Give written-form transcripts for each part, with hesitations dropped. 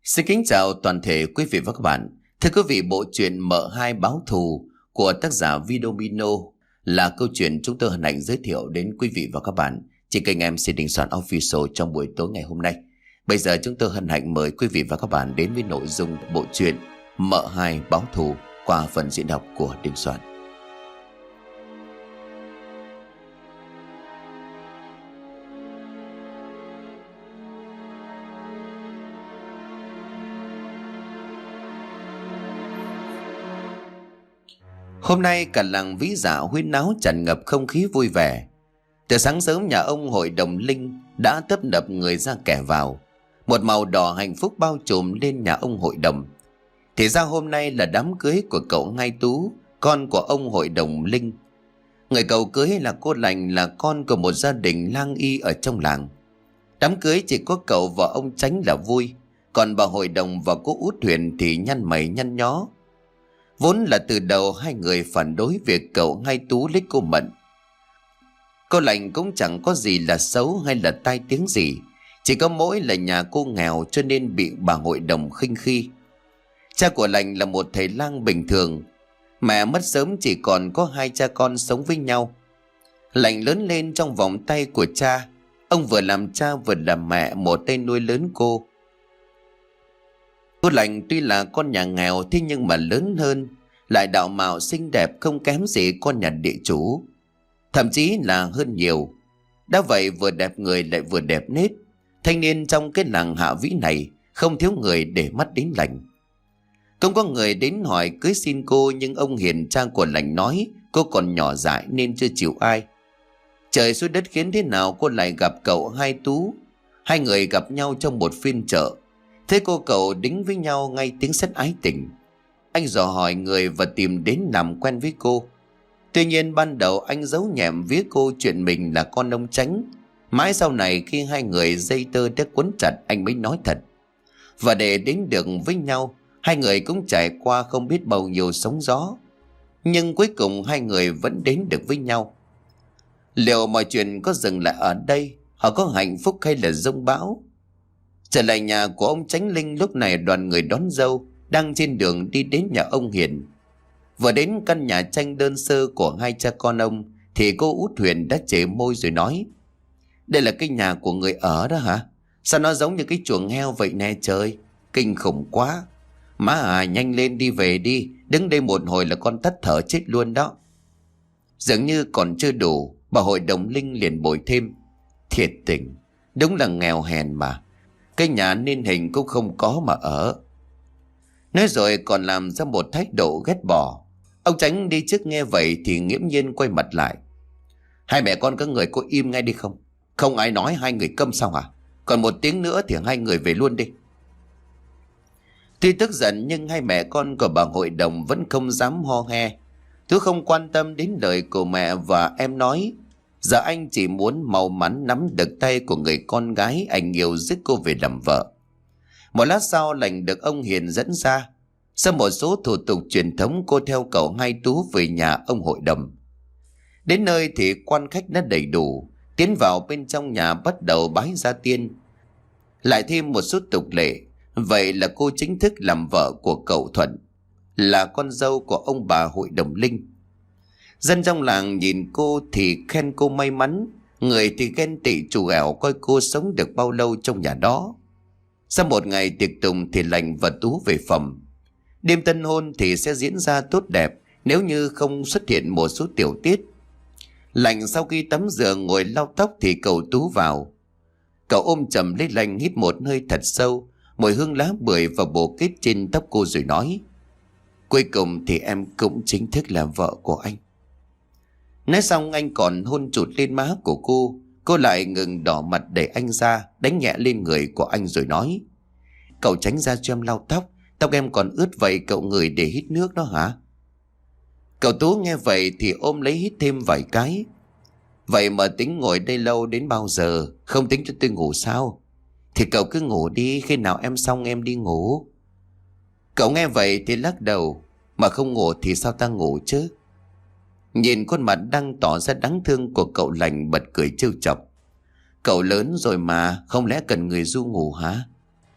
Xin kính chào toàn thể quý vị và các bạn. Thưa quý vị, bộ truyện M2 Báo Thù của tác giả Vidomino là câu chuyện chúng tôi hân hạnh giới thiệu đến quý vị và các bạn trên kênh MC Đình Soạn Official trong buổi tối ngày hôm nay. Bây giờ chúng tôi hân hạnh mời quý vị và các bạn đến với nội dung bộ truyện M2 Báo Thù qua phần diễn đọc của Đình Soạn. Hôm nay cả làng Ví Dạ huyên náo tràn ngập không khí vui vẻ. Từ sáng sớm nhà ông hội đồng Linh đã tấp nập người ra kẻ vào. Một màu đỏ hạnh phúc bao trùm lên nhà ông hội đồng. Thì ra hôm nay là đám cưới của cậu Ngay Tú, con của ông hội đồng Linh. Người cậu cưới là cô Lành, là con của một gia đình lang y ở trong làng. Đám cưới chỉ có cậu và ông Chánh là vui, còn bà hội đồng và cô Út Huyền thì nhăn mày nhăn nhó. Vốn là từ đầu hai người phản đối việc cậu Ngay Tú lấy cô Mận. Cô Lành cũng chẳng có gì là xấu hay là tai tiếng gì, chỉ có mỗi là nhà cô nghèo cho nên bị bà hội đồng khinh khi. Cha của Lành là một thầy lang bình thường, mẹ mất sớm chỉ còn có hai cha con sống với nhau. Lành lớn lên trong vòng tay của cha, ông vừa làm cha vừa làm mẹ, một tay nuôi lớn cô. Cô Lành tuy là con nhà nghèo thế nhưng mà lớn hơn, lại đạo mạo xinh đẹp không kém gì con nhà địa chủ, thậm chí là hơn nhiều. Đã vậy vừa đẹp người lại vừa đẹp nết, thanh niên trong cái làng Hạ Vĩ này không thiếu người để mắt đến Lành. Không có người đến hỏi cưới xin cô, nhưng ông Hiền cha của Lành nói cô còn nhỏ dại nên chưa chịu ai. Trời xui đất khiến thế nào cô lại gặp cậu Hai Tú. Hai người gặp nhau trong một phiên chợ. Thế cô cậu đính với nhau ngay tiếng sét ái tình. Anh dò hỏi người và tìm đến làm quen với cô. Tuy nhiên ban đầu anh giấu nhẹm với cô chuyện mình là con ông Chánh. Mãi sau này khi hai người dây tơ đã quấn chặt anh mới nói thật. Và để đến được với nhau, hai người cũng trải qua không biết bao nhiêu sóng gió. Nhưng cuối cùng hai người vẫn đến được với nhau. Liệu mọi chuyện có dừng lại ở đây, họ có hạnh phúc hay là giông bão? Trở lại nhà của ông Chánh Linh, lúc này đoàn người đón dâu đang trên đường đi đến nhà ông Hiền. Vừa đến căn nhà tranh đơn sơ của hai cha con ông thì cô Út Huyền đã chề môi rồi nói: "Đây là cái nhà của người ở đó hả? Sao nó giống như cái chuồng heo vậy nè trời, kinh khủng quá. Má à, nhanh lên đi về đi, đứng đây một hồi là con tắt thở chết luôn đó." Dường như còn chưa đủ, bà hội đồng Linh liền bồi thêm: "Thiệt tình, đúng là nghèo hèn mà. Cái nhà nên hình cũng không có mà ở." Nói rồi còn làm ra một thái độ ghét bỏ. Ông Chánh đi trước nghe vậy thì nghiễm nhiên quay mặt lại: "Hai mẹ con các người có im ngay đi không? Không ai nói hai người câm sao hả? Còn một tiếng nữa thì hai người về luôn đi." Tuy tức giận nhưng hai mẹ con của bà hội đồng vẫn không dám ho he. Tú không quan tâm đến lời của mẹ và em nói. Giờ anh chỉ muốn mau mắn nắm được tay của người con gái anh yêu giúp cô về làm vợ. Một lát sau Lành được ông Hiền dẫn ra. Sau một số thủ tục truyền thống, cô theo cậu Hai Tú về nhà ông hội đồng. Đến nơi thì quan khách đã đầy đủ. Tiến vào bên trong nhà bắt đầu bái gia tiên, lại thêm một số tục lệ. Vậy là cô chính thức làm vợ của cậu Thuận, là con dâu của ông bà hội đồng Linh. Dân trong làng nhìn cô thì khen cô may mắn, người thì ghen tị trù ẻo coi cô sống được bao lâu trong nhà đó. Sau một ngày tiệc tùng thì Lành và Tú về phòng. Đêm tân hôn thì sẽ diễn ra tốt đẹp nếu như không xuất hiện một số tiểu tiết. Lành sau khi tắm rửa ngồi lau tóc thì cậu Tú vào. Cậu ôm chầm lấy Lành, hít một hơi thật sâu mùi hương lá bưởi và bồ kết trên tóc cô rồi nói: "Cuối cùng thì em cũng chính thức là vợ của anh." Nói xong anh còn hôn chụt lên má của cô lại ngừng đỏ mặt để anh ra, đánh nhẹ lên người của anh rồi nói: "Cậu tránh ra cho em lau tóc, tóc em còn ướt vậy cậu ngửi để hít nước đó hả?" Cậu Tú nghe vậy thì ôm lấy hít thêm vài cái. "Vậy mà tính ngồi đây lâu đến bao giờ, không tính cho tôi ngủ sao? Thì cậu cứ ngủ đi, khi nào em xong em đi ngủ." Cậu nghe vậy thì lắc đầu: "Mà không ngủ thì sao ta ngủ chứ?" Nhìn khuôn mặt đang tỏ ra đáng thương của cậu Lành bật cười trêu chọc: "Cậu lớn rồi mà, không lẽ cần người ru ngủ hả?"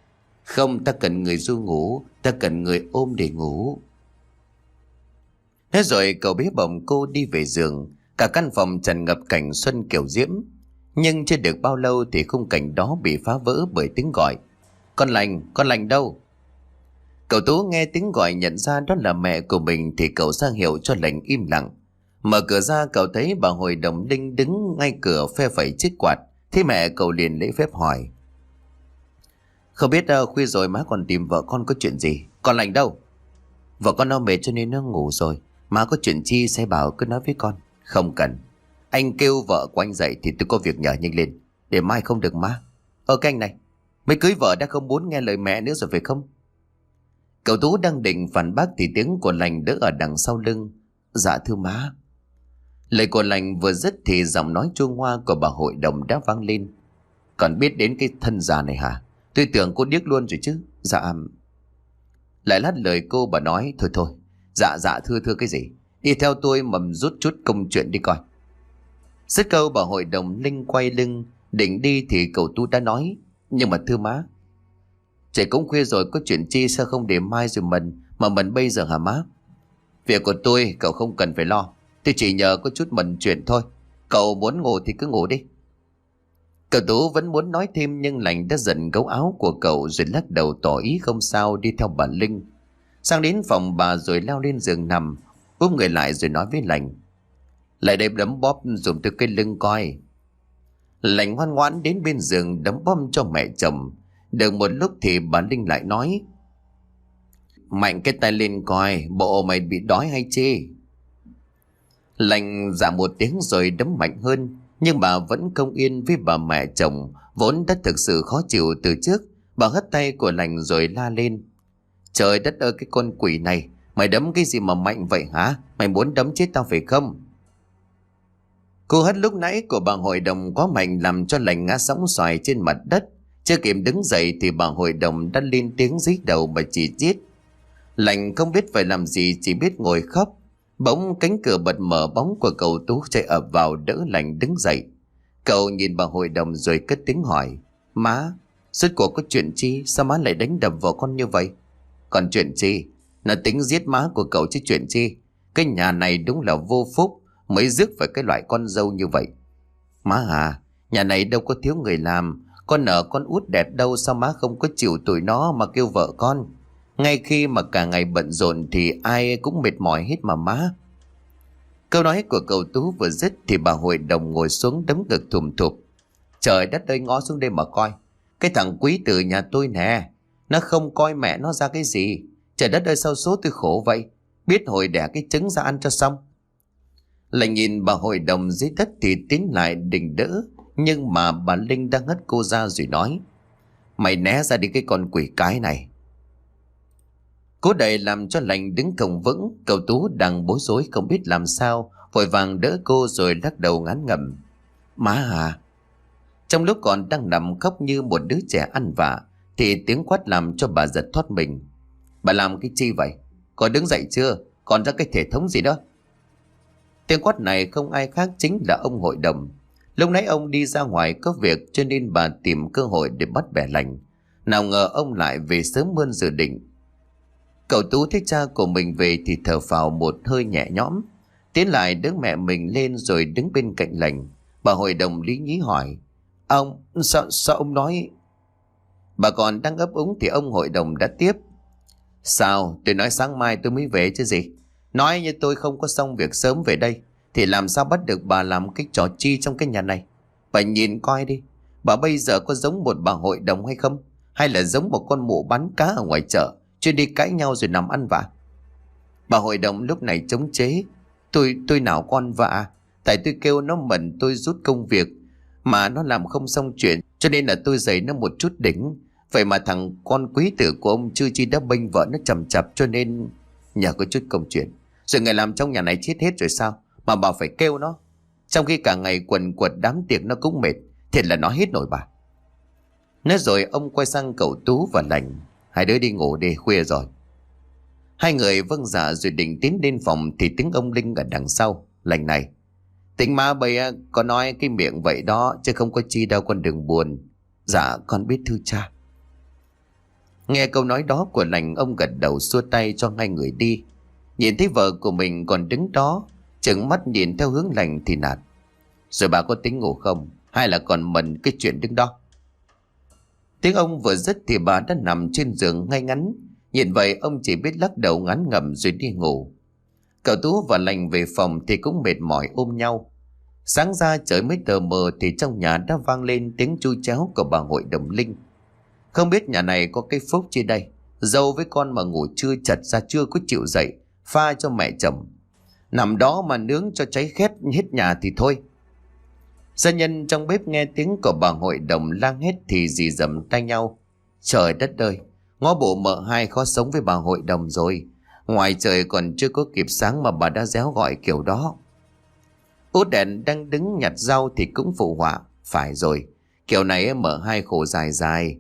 Không, ta cần người ru ngủ, ta cần người ôm để ngủ. Thế rồi cậu bé bồng cô đi về giường. Cả căn phòng tràn ngập cảnh xuân kiểu diễm. Nhưng chưa được bao lâu thì khung cảnh đó bị phá vỡ bởi tiếng gọi. Con lành đâu? Cậu Tú nghe tiếng gọi nhận ra đó là mẹ của mình thì cậu ra hiệu cho lành im lặng. Mở cửa ra cậu thấy bà Hội Đồng Linh đứng ngay cửa phe phẩy chiếc quạt. Thế mẹ cậu liền lễ phép hỏi. Không biết khuya rồi má còn tìm vợ con có chuyện gì? Con lành đâu? Vợ con nó mệt cho nên nó ngủ rồi. Má có chuyện chi sẽ bảo cứ nói với con. Không cần. Anh kêu vợ của anh dậy thì tôi có việc nhờ nhanh lên. Để mai không được má. Cái anh này, mới cưới vợ đã không muốn nghe lời mẹ nữa rồi phải không? Cậu Tú đang định phản bác thì tiếng của lành đỡ ở đằng sau lưng. Dạ thưa má. Lời của lành vừa dứt thì giọng nói chuông hoa của bà Hội Đồng đã vang lên. Còn biết đến cái thân già này hả? Tôi tưởng cô điếc luôn rồi chứ. Dạ. Lại lát lời cô bà nói. Thôi. Dạ thưa cái gì? Đi theo tôi mầm rút chút công chuyện đi coi. Dứt câu bà Hội Đồng Linh quay lưng định đi thì cậu Tú đã nói. Nhưng mà thưa má, trời cũng khuya rồi, có chuyện chi sao không để mai rồi mà mình bây giờ hả má? Việc của tôi cậu không cần phải lo. Tôi chỉ nhờ có chút mần chuyện thôi. Cậu muốn ngủ thì cứ ngủ đi. Cậu Tú vẫn muốn nói thêm nhưng lành đã giận gấu áo của cậu rồi lắc đầu tỏ ý không sao đi theo bà Linh. Sang đến phòng bà rồi leo lên giường nằm, úp người lại rồi nói với lành. Lại đây đấm bóp dùng từ cái lưng coi. Lành ngoan ngoãn đến bên giường đấm bóp cho mẹ chồng. Được một lúc thì bà Linh lại nói. Mạnh cái tay lên coi, bộ mày bị đói hay chê? Lành dạ một tiếng rồi đấm mạnh hơn. Nhưng bà vẫn không yên với bà mẹ chồng vốn đã thực sự khó chịu từ trước. Bà hất tay của lành rồi la lên. Trời đất ơi cái con quỷ này, mày đấm cái gì mà mạnh vậy hả? Mày muốn đấm chết tao phải không? Cô hất lúc nãy của bà Hội Đồng quá mạnh làm cho lành ngã sóng xoài trên mặt đất. Chưa kịp đứng dậy thì bà Hội Đồng đã lên tiếng dí đầu mà chỉ giết. Lành không biết phải làm gì, chỉ biết ngồi khóc. Bỗng cánh cửa bật mở, bóng của cậu Tú chạy ập vào đỡ lành đứng dậy. Cậu nhìn bà Hội Đồng rồi cất tiếng hỏi. Má, rốt cuộc có chuyện chi? Sao má lại đánh đập vợ con như vậy? Còn chuyện chi? Là tính giết má của cậu chứ chuyện chi? Cái nhà này đúng là vô phúc mới rước phải cái loại con dâu như vậy. Má à, nhà này đâu có thiếu người làm. Con nở con út đẹp đâu, sao má không có chịu tụi nó mà kêu vợ con? Ngay khi mà cả ngày bận rộn thì ai cũng mệt mỏi hết mà má. Câu nói của cậu Tú vừa dứt thì bà Hội Đồng ngồi xuống đấm ngực thùm thụp. Trời đất ơi, ngó xuống đây mà coi. Cái thằng Quý từ nhà tôi nè, nó không coi mẹ nó ra cái gì. Trời đất ơi, sao số tôi khổ vậy? Biết hồi đẻ cái trứng ra ăn cho xong. Lại nhìn bà Hội Đồng dưới đất thì tiến lại định đỡ. Nhưng mà bà Linh đang hất cô ra rồi nói. Mày né ra đi cái con quỷ cái này. Cố đẩy làm cho lành đứng không vững. Cậu Tú đang bối rối không biết làm sao, vội vàng đỡ cô rồi lắc đầu ngán ngẩm. Má à. Trong lúc còn đang nằm khóc như một đứa trẻ ăn vạ thì tiếng quát làm cho bà giật thoát mình. Bà làm cái chi vậy? Còn đứng dậy chưa? Còn ra cái thể thống gì đó? Tiếng quát này không ai khác chính là ông Hội Đồng. Lúc nãy ông đi ra ngoài có việc cho nên bà tìm cơ hội để bắt bẻ lành. Nào ngờ ông lại về sớm hơn dự định. Cậu Tú thấy cha của mình về thì thở phào một hơi nhẹ nhõm. Tiến lại đỡ mẹ mình lên rồi đứng bên cạnh lành. Bà Hội Đồng lý nhí hỏi. Ông, sao ông nói? Bà còn đang ấp úng thì ông Hội Đồng đã tiếp. Sao, tôi nói sáng mai tôi mới về chứ gì. Nói như tôi không có xong việc sớm về đây thì làm sao bắt được bà làm cái trò chi trong cái nhà này. Bà nhìn coi đi, bà bây giờ có giống một bà Hội Đồng hay không? Hay là giống một con mụ bán cá ở ngoài chợ, chuyên đi cãi nhau rồi nằm ăn vạ? Bà Hội Đồng lúc này chống chế. Tôi nào con vạ. Tại tôi kêu nó mần tôi rút công việc mà nó làm không xong chuyện, cho nên là tôi giày nó một chút đỉnh. Vậy mà thằng con quý tử của ông chưa chi đã bênh vợ nó chầm chập, cho nên nhờ có chút công chuyện. Rồi người làm trong nhà này chết hết rồi sao mà bà phải kêu nó? Trong khi cả ngày quần quật đám tiệc nó cũng mệt. Thiệt là nó hết nổi bà. Nói rồi ông quay sang cậu Tú và lành. Hai đứa đi ngủ đi, khuya rồi. Hai người vâng dạ rồi định tiến lên phòng thì tiếng ông Linh ở đằng sau. Lành này, tính má bây có nói cái miệng vậy đó chứ không có chi đâu, con đừng buồn. Dạ con biết thưa cha. Nghe câu nói đó của lành, ông gật đầu xua tay cho hai người đi. Nhìn thấy vợ của mình còn đứng đó trừng mắt nhìn theo hướng lành thì nạt: Rồi bà có tính ngủ không, hay là còn mần cái chuyện đứng đó? Tiếng ông vừa dứt thì bà đã nằm trên giường ngay ngắn. Nhìn vậy ông chỉ biết lắc đầu ngán ngẩm rồi đi ngủ. Cậu Tú và lành về phòng thì cũng mệt mỏi ôm nhau. Sáng ra trời mới tờ mờ thì trong nhà đã vang lên tiếng chu chéo của bà hội đồng Linh. Không biết nhà này có cái phúc chi đây, dâu với con mà ngủ trưa chật ra chưa có chịu dậy pha cho mẹ chồng, nằm đó mà nướng cho cháy khét hết nhà thì thôi. Gia nhân trong bếp nghe tiếng của bà hội đồng lang hết thì rì rầm tay nhau: Trời đất ơi, ngó bộ mợ hai khó sống với bà hội đồng rồi. Ngoài trời còn chưa có kịp sáng mà bà đã réo gọi kiểu đó. Út đèn đang đứng nhặt rau thì cũng phụ họa: Phải rồi, kiểu này mợ hai khổ dài dài.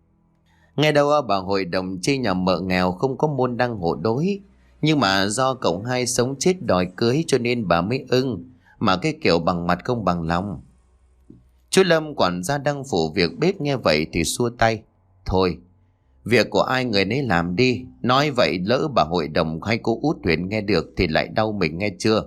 Nghe đâu bà hội đồng chi nhà mợ nghèo không có môn đăng hộ đối, nhưng mà do cậu hai sống chết đòi cưới cho nên bà mới ưng, mà cái kiểu bằng mặt không bằng lòng. Chú Lâm quản gia đang phụ việc bếp nghe vậy thì xua tay: Thôi, việc của ai người nấy làm đi. Nói vậy lỡ bà hội đồng hay cô Út Huyền nghe được thì lại đau mình nghe chưa.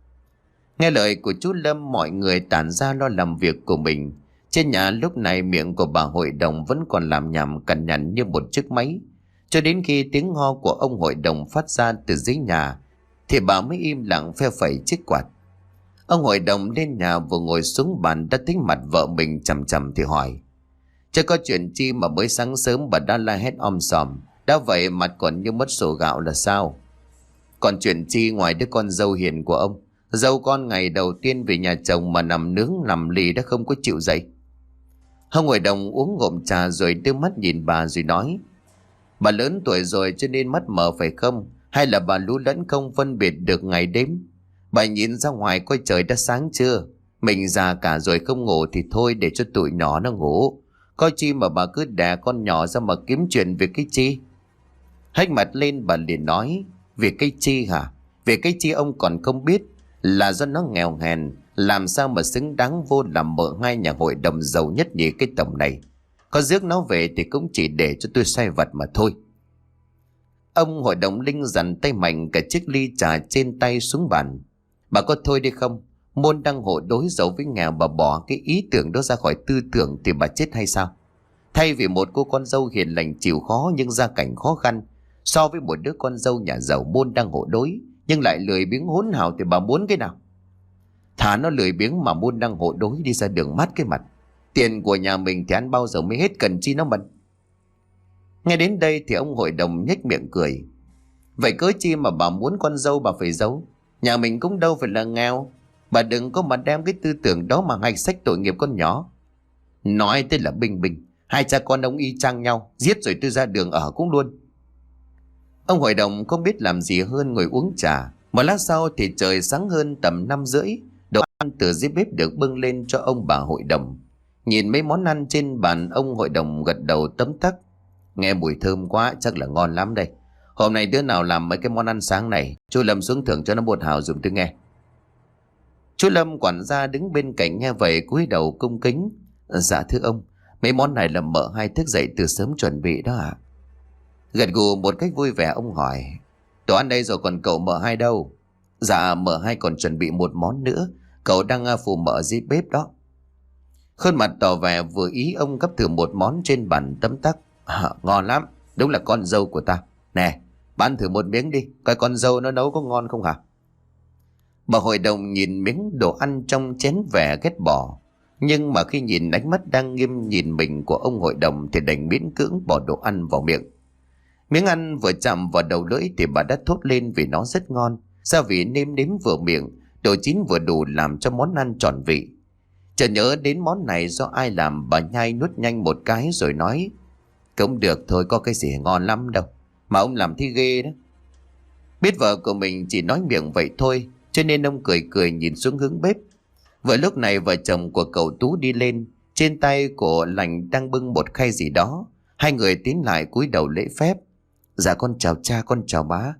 Nghe lời của chú Lâm, mọi người tản ra lo làm việc của mình. Trên nhà lúc này miệng của bà hội đồng vẫn còn làm nhảm cằn nhằn như một chiếc máy. Cho đến khi tiếng ho của ông hội đồng phát ra từ dưới nhà thì bà mới im lặng phe phẩy chiếc quạt. Ông hội đồng lên nhà vừa ngồi xuống bàn đã thấy mặt vợ mình chằm chằm thì hỏi: Chứ có chuyện chi mà mới sáng sớm bà đã la hét om sòm, đã vậy mặt còn như mất sổ gạo là sao? Còn chuyện chi ngoài đứa con dâu hiền của ông? Dâu con ngày đầu tiên về nhà chồng mà nằm nướng nằm lì đã không có chịu dậy. Ông hội đồng uống ngụm trà rồi đưa mắt nhìn bà rồi nói: Bà lớn tuổi rồi cho nên mắt mờ phải không? Hay là bà lú lẫn không phân biệt được ngày đêm? Bà nhìn ra ngoài coi trời đã sáng chưa? Mình già cả rồi không ngủ thì thôi để cho tụi nhỏ nó ngủ. Coi chi mà bà cứ đè con nhỏ ra mà kiếm chuyện về cái chi? Hách mặt lên bà liền nói: Việc cái chi hả? Việc cái chi ông còn không biết, là do nó nghèo hèn, làm sao mà xứng đáng vô làm mợ hai nhà hội đồng giàu nhất nhì cái tổng này. Có rước nó về thì cũng chỉ để cho tôi xoay vặt mà thôi. Ông hội đồng Linh dằn tay mạnh cả chiếc ly trà trên tay xuống bàn: Bà có thôi đi không? Môn đăng hộ đối giàu với nghèo, bà bỏ cái ý tưởng đó ra khỏi tư tưởng thì bà chết hay sao? Thay vì một cô con dâu hiền lành chịu khó nhưng gia cảnh khó khăn, so với một đứa con dâu nhà giàu môn đăng hộ đối nhưng lại lười biếng hỗn hào thì bà muốn cái nào? Thà nó lười biếng mà môn đăng hộ đối đi ra đường mát cái mặt. Tiền của nhà mình thì ăn bao giờ mới hết, cần chi nó mần. Nghe đến đây thì ông hội đồng nhếch miệng cười: Vậy cớ chi mà bà muốn con dâu bà phải giấu? Nhà mình cũng đâu phải là nghèo. Bà đừng có mà đem cái tư tưởng đó mà hạch sách tội nghiệp con nhỏ. Nói tên là Bình Bình, hai cha con ông y chang nhau, giết rồi tôi ra đường ở cũng luôn. Ông hội đồng không biết làm gì hơn ngồi uống trà. Một lát sau thì trời sáng hơn tầm 5:30. Đồ ăn từ dưới bếp được bưng lên cho ông bà hội đồng. Nhìn mấy món ăn trên bàn, ông hội đồng gật đầu tấm tắc: Nghe mùi thơm quá, chắc là ngon lắm đây. Hôm nay đứa nào làm mấy cái món ăn sáng này, chú Lâm xuống thưởng cho nó một hào dùng tôi nghe. Chú Lâm quản gia đứng bên cạnh nghe vậy cúi đầu cung kính: Dạ thưa ông, mấy món này là mợ hai thức dậy từ sớm chuẩn bị đó ạ. Gật gù một cách vui vẻ, ông hỏi: Đồ ăn đây rồi còn cậu mợ hai đâu? Dạ mợ hai còn chuẩn bị một món nữa, cậu đang phụ mợ dưới bếp đó. Khuôn mặt tỏ vẻ vừa ý, ông gấp thử một món trên bàn tấm tắc: Ngon lắm, đúng là con dâu của ta. Nè, bán thử một miếng đi, coi con dâu nó nấu có ngon không hả? Bà hội đồng nhìn miếng đồ ăn trong chén vẻ ghét bỏ, nhưng mà khi nhìn ánh mắt đang nghiêm nhìn mình của ông hội đồng thì đành miễn cưỡng bỏ đồ ăn vào miệng. Miếng ăn vừa chạm vào đầu lưỡi thì bà đã thốt lên vì nó rất ngon. Gia vị nêm nếm vừa miệng, độ chín vừa đủ làm cho món ăn tròn vị. Chợt nhớ đến món này do ai làm, bà nhai nuốt nhanh một cái rồi nói: Cũng được thôi, có cái gì ngon lắm đâu, mà ông làm thì ghê đó. Biết vợ của mình chỉ nói miệng vậy thôi, cho nên ông cười cười nhìn xuống hướng bếp. Vừa lúc này vợ chồng của cậu Tú đi lên, trên tay của lành đang bưng một khay gì đó. Hai người tiến lại cúi đầu lễ phép: Dạ con chào cha, con chào má.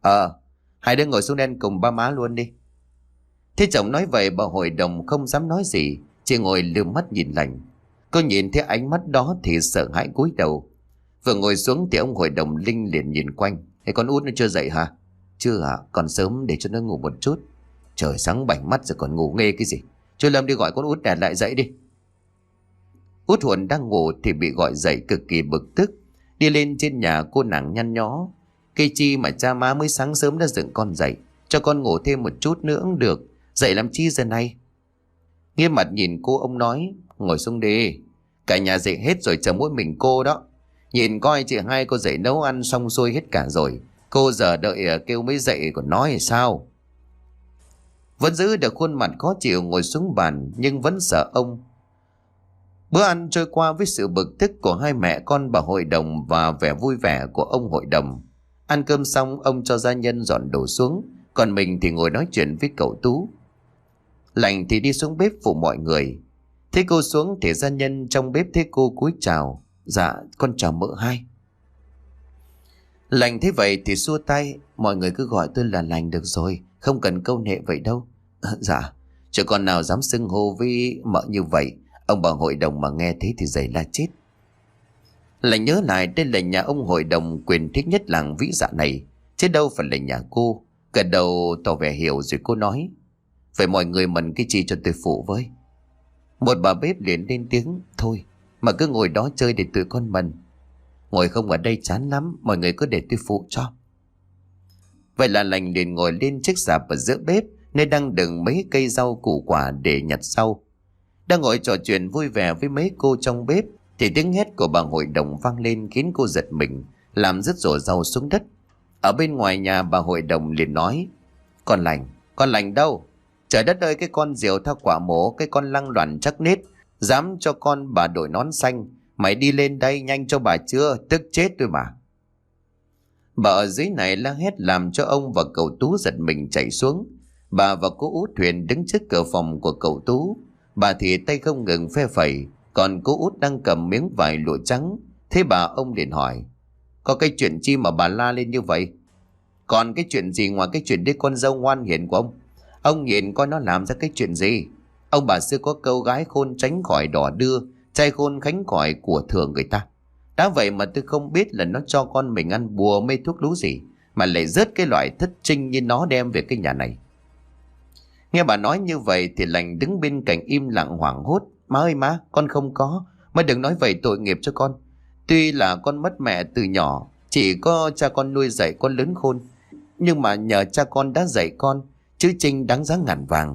Hai đứa ngồi xuống đây cùng ba má luôn đi. Thế chồng nói vậy bà hội đồng không dám nói gì, chỉ ngồi lườm mắt nhìn lành. Cô nhìn thấy ánh mắt đó thì sợ hãi cúi đầu. Vừa ngồi xuống thì ông hội đồng Linh liền nhìn quanh. Thế con út nó chưa dậy hả? Chưa ạ, còn sớm để cho nó ngủ một chút. Trời sáng bảnh mắt rồi còn ngủ nghê cái gì. Chú Lâm đi gọi con út đèn lại dậy đi. Út Huồn đang ngủ thì bị gọi dậy cực kỳ bực tức. Đi lên trên nhà cô nàng nhăn nhó. Cây chi mà cha má mới sáng sớm đã dựng con dậy. Cho con ngủ thêm một chút nữa cũng được. Dậy làm chi giờ này? Nghiêm mặt nhìn cô ông nói. Ngồi xuống đi. Cả nhà dậy hết rồi chờ mỗi mình cô đó. Nhìn coi chị hai cô dậy nấu ăn xong xuôi hết cả rồi. Cô giờ đợi kêu mới dậy còn nói sao? Vẫn giữ được khuôn mặt khó chịu ngồi xuống bàn nhưng vẫn sợ ông. Bữa ăn trôi qua với sự bực tức của hai mẹ con bà hội đồng và vẻ vui vẻ của ông hội đồng. Ăn cơm xong ông cho gia nhân dọn đồ xuống, còn mình thì ngồi nói chuyện với cậu Tú. Lành thì đi xuống bếp phụ mọi người. Thấy cô xuống thì gia nhân trong bếp thấy cô cúi chào. Dạ con chào mợ hai. Lành thấy vậy thì xua tay. Mọi người cứ gọi tôi là Lành được rồi, không cần câu nệ vậy đâu. Dạ, chứ con nào dám xưng hô với mợ như vậy. Ông bà hội đồng mà nghe thế thì dày la chết. Lành nhớ lại đây là nhà ông hội đồng quyền thích nhất làng Vĩ Dạ này, chứ đâu phải là nhà cô. Gật đầu tỏ vẻ hiểu rồi cô nói. Vậy mọi người mần cái chi cho tôi phụ với. Một bà bếp liền lên tiếng. Thôi mà cứ ngồi đó chơi để tụi con mần. Ngồi không ở đây chán lắm, mọi người cứ để tôi phụ cho. Vậy là Lành liền ngồi lên chiếc sạp ở giữa bếp, nơi đang đựng mấy cây rau củ quả để nhặt rau. Đang ngồi trò chuyện vui vẻ với mấy cô trong bếp thì tiếng hét của bà hội đồng vang lên khiến cô giật mình, làm rớt rổ rau xuống đất. Ở bên ngoài nhà bà hội đồng liền nói. Con Lành đâu? Trời đất ơi, cái con diều tha quả mổ, cái con lăng loàn chắc nết, dám cho con bà đội nón xanh. Mày đi lên đây nhanh cho bà chưa, tức chết tôi mà. Bà ở dưới này la hét làm cho ông và cậu Tú giật mình chạy xuống. Bà và cô Út Huyền đứng trước cửa phòng của cậu Tú. Bà thì tay không ngừng phe phẩy, còn cô Út đang cầm miếng vải lụa trắng. Thế bà ông liền hỏi. Có cái chuyện chi mà bà la lên như vậy? Còn cái chuyện gì ngoài cái chuyện đứa con dâu ngoan hiền của ông? Ông nhìn coi nó làm ra cái chuyện gì? Ông bà xưa có câu gái khôn tránh khỏi đỏ đưa, trai khôn khánh khỏi của thường người ta. Đã vậy mà tôi không biết là nó cho con mình ăn bùa mê thuốc lú gì mà lại rớt cái loại thất trinh như nó đem về cái nhà này. Nghe bà nói như vậy thì Lành đứng bên cạnh im lặng hoảng hốt. Má ơi má, con không có. Má đừng nói vậy tội nghiệp cho con. Tuy là con mất mẹ từ nhỏ, chỉ có cha con nuôi dạy con lớn khôn, nhưng mà nhờ cha con đã dạy con, chữ trinh đáng giá ngàn vàng.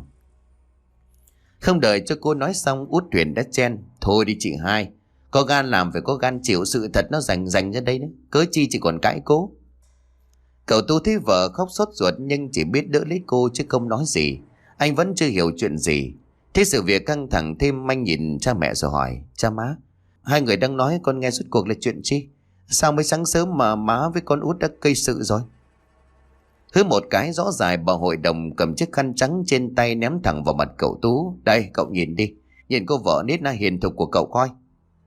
Không đợi cho cô nói xong, Út Huyền đã chen. Thôi đi chị hai, có gan làm phải có gan chịu, sự thật nó rành ra đây đấy, cớ chi chỉ còn cãi cố. Cậu Tú thấy vợ khóc sốt ruột nhưng chỉ biết đỡ lấy cô chứ không nói gì. Anh vẫn chưa hiểu chuyện gì. Thế sự việc căng thẳng thêm, anh nhìn cha mẹ rồi hỏi. Cha má, hai người đang nói con nghe suốt cuộc là chuyện chi? Sao mới sáng sớm mà má với con Út đã gây sự rồi? Hứ một cái rõ ràng bà hội đồng cầm chiếc khăn trắng trên tay ném thẳng vào mặt cậu Tú. Đây cậu nhìn đi, nhìn cô vợ nết na hiền thục của cậu coi.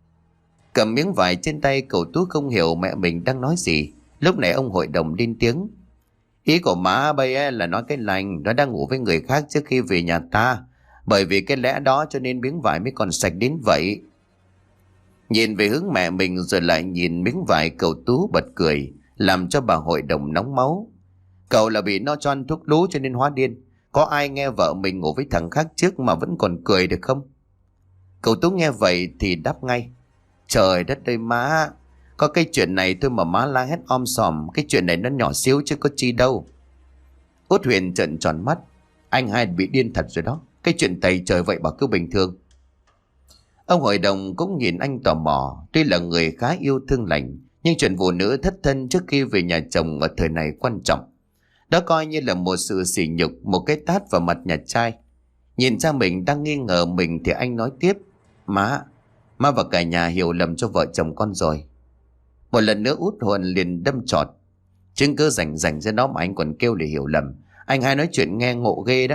Cầm miếng vải trên tay cậu Tú không hiểu mẹ mình đang nói gì. Lúc này ông hội đồng lên tiếng. Ý của má bây là nói cái Lành nó đang ngủ với người khác trước khi về nhà ta. Bởi vì cái lẽ đó cho nên miếng vải mới còn sạch đến vậy. Nhìn về hướng mẹ mình rồi lại nhìn miếng vải, cậu Tú bật cười, làm cho bà hội đồng nóng máu. Cậu là bị nó cho ăn thuốc lú cho nên hóa điên. Có ai nghe vợ mình ngủ với thằng khác trước mà vẫn còn cười được không? Cậu Tú nghe vậy thì đáp ngay. Trời đất ơi má, có cái chuyện này thôi mà má la hét om sòm. Cái chuyện này nó nhỏ xíu chứ có chi đâu. Út Huyền trợn tròn mắt. Anh hai bị điên thật rồi đó. Cái chuyện tày trời vậy bà cứ bình thường. Ông hội đồng cũng nhìn anh tò mò. Tuy là người khá yêu thương Lành, nhưng chuyện phụ nữ thất thân trước khi về nhà chồng ở thời này quan trọng. Đó coi như là một sự sỉ nhục, một cái tát vào mặt nhà trai. Nhìn cha mình đang nghi ngờ mình thì anh nói tiếp. Má và cả nhà hiểu lầm cho vợ chồng con rồi. Một lần nữa Út Hồn liền đâm chọt. Chứng cứ rành ra nó mà anh còn kêu là hiểu lầm. Anh hai nói chuyện nghe ngộ ghê đó.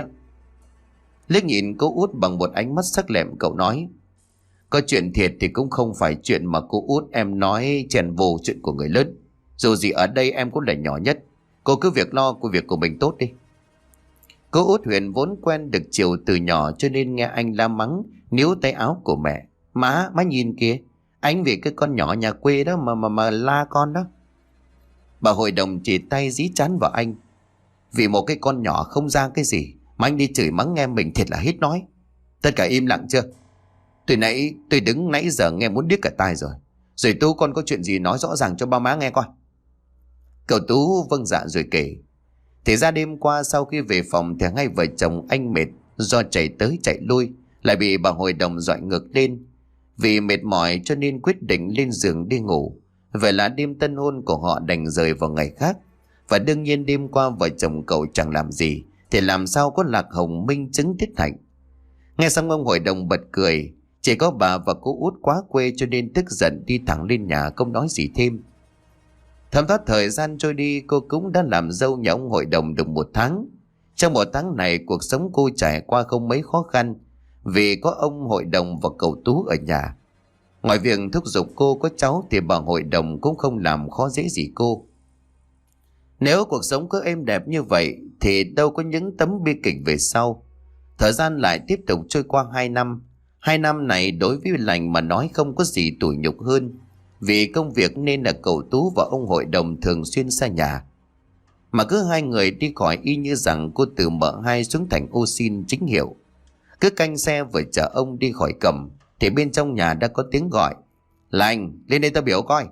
Liếc nhìn cô Út bằng một ánh mắt sắc lẹm, cậu nói. Có chuyện thiệt thì cũng không phải chuyện mà cô Út em nói chèn vô chuyện của người lớn. Dù gì ở đây em cũng là nhỏ nhất. Cô cứ việc lo của việc của mình tốt đi. Cô Út Huyền vốn quen được chiều từ nhỏ cho nên nghe anh la mắng níu tay áo của mẹ. Má nhìn kìa, Anh vì cái con nhỏ nhà quê đó mà la con đó. Bà hội đồng chỉ tay dí chán vào anh. Vì một cái con nhỏ không ra cái gì mà anh đi chửi mắng nghe mình, thiệt là hết nói. Tất cả im lặng chưa? Tôi đứng nãy giờ nghe muốn điếc cả tai rồi. Rồi Tú, con có chuyện gì nói rõ ràng cho ba má nghe coi. Cậu Tú vâng dạ rồi kể. Thì ra đêm qua sau khi về phòng thì hai vợ chồng anh mệt do chạy tới chạy lui, lại bị bà hội đồng dọa ngược lên. Vì mệt mỏi cho nên quyết định lên giường đi ngủ. Vậy là đêm tân hôn của họ đành rời vào ngày khác. Và đương nhiên đêm qua vợ chồng cậu chẳng làm gì thì làm sao có Lạc Hồng minh chứng tiết hạnh. Nghe xong ông hội đồng bật cười. Chỉ có bà và cô út quá quê cho nên tức giận đi thẳng lên nhà, không nói gì thêm. Thấm thoát thời gian trôi đi, cô cũng đã làm dâu nhà ông hội đồng được 1 tháng. Trong 1 tháng này, cuộc sống cô trải qua không mấy khó khăn vì có ông hội đồng và cậu Tú ở nhà. Ngoài việc thúc giục cô có cháu thì bà hội đồng cũng không làm khó dễ gì cô. Nếu cuộc sống cứ êm đẹp như vậy thì đâu có những tấm bi kịch về sau. Thời gian lại tiếp tục trôi qua 2 năm. 2 năm này đối với Lành mà nói không có gì tủi nhục hơn. Vì công việc nên là cậu Tú và ông hội đồng thường xuyên xa nhà. Mà cứ hai người đi khỏi y như rằng cô từ M2 xuống thành ô xin chính hiệu. Cứ canh xe vừa chở ông đi khỏi cổng thì bên trong nhà đã có tiếng gọi. Lành, lên đây tao biểu coi.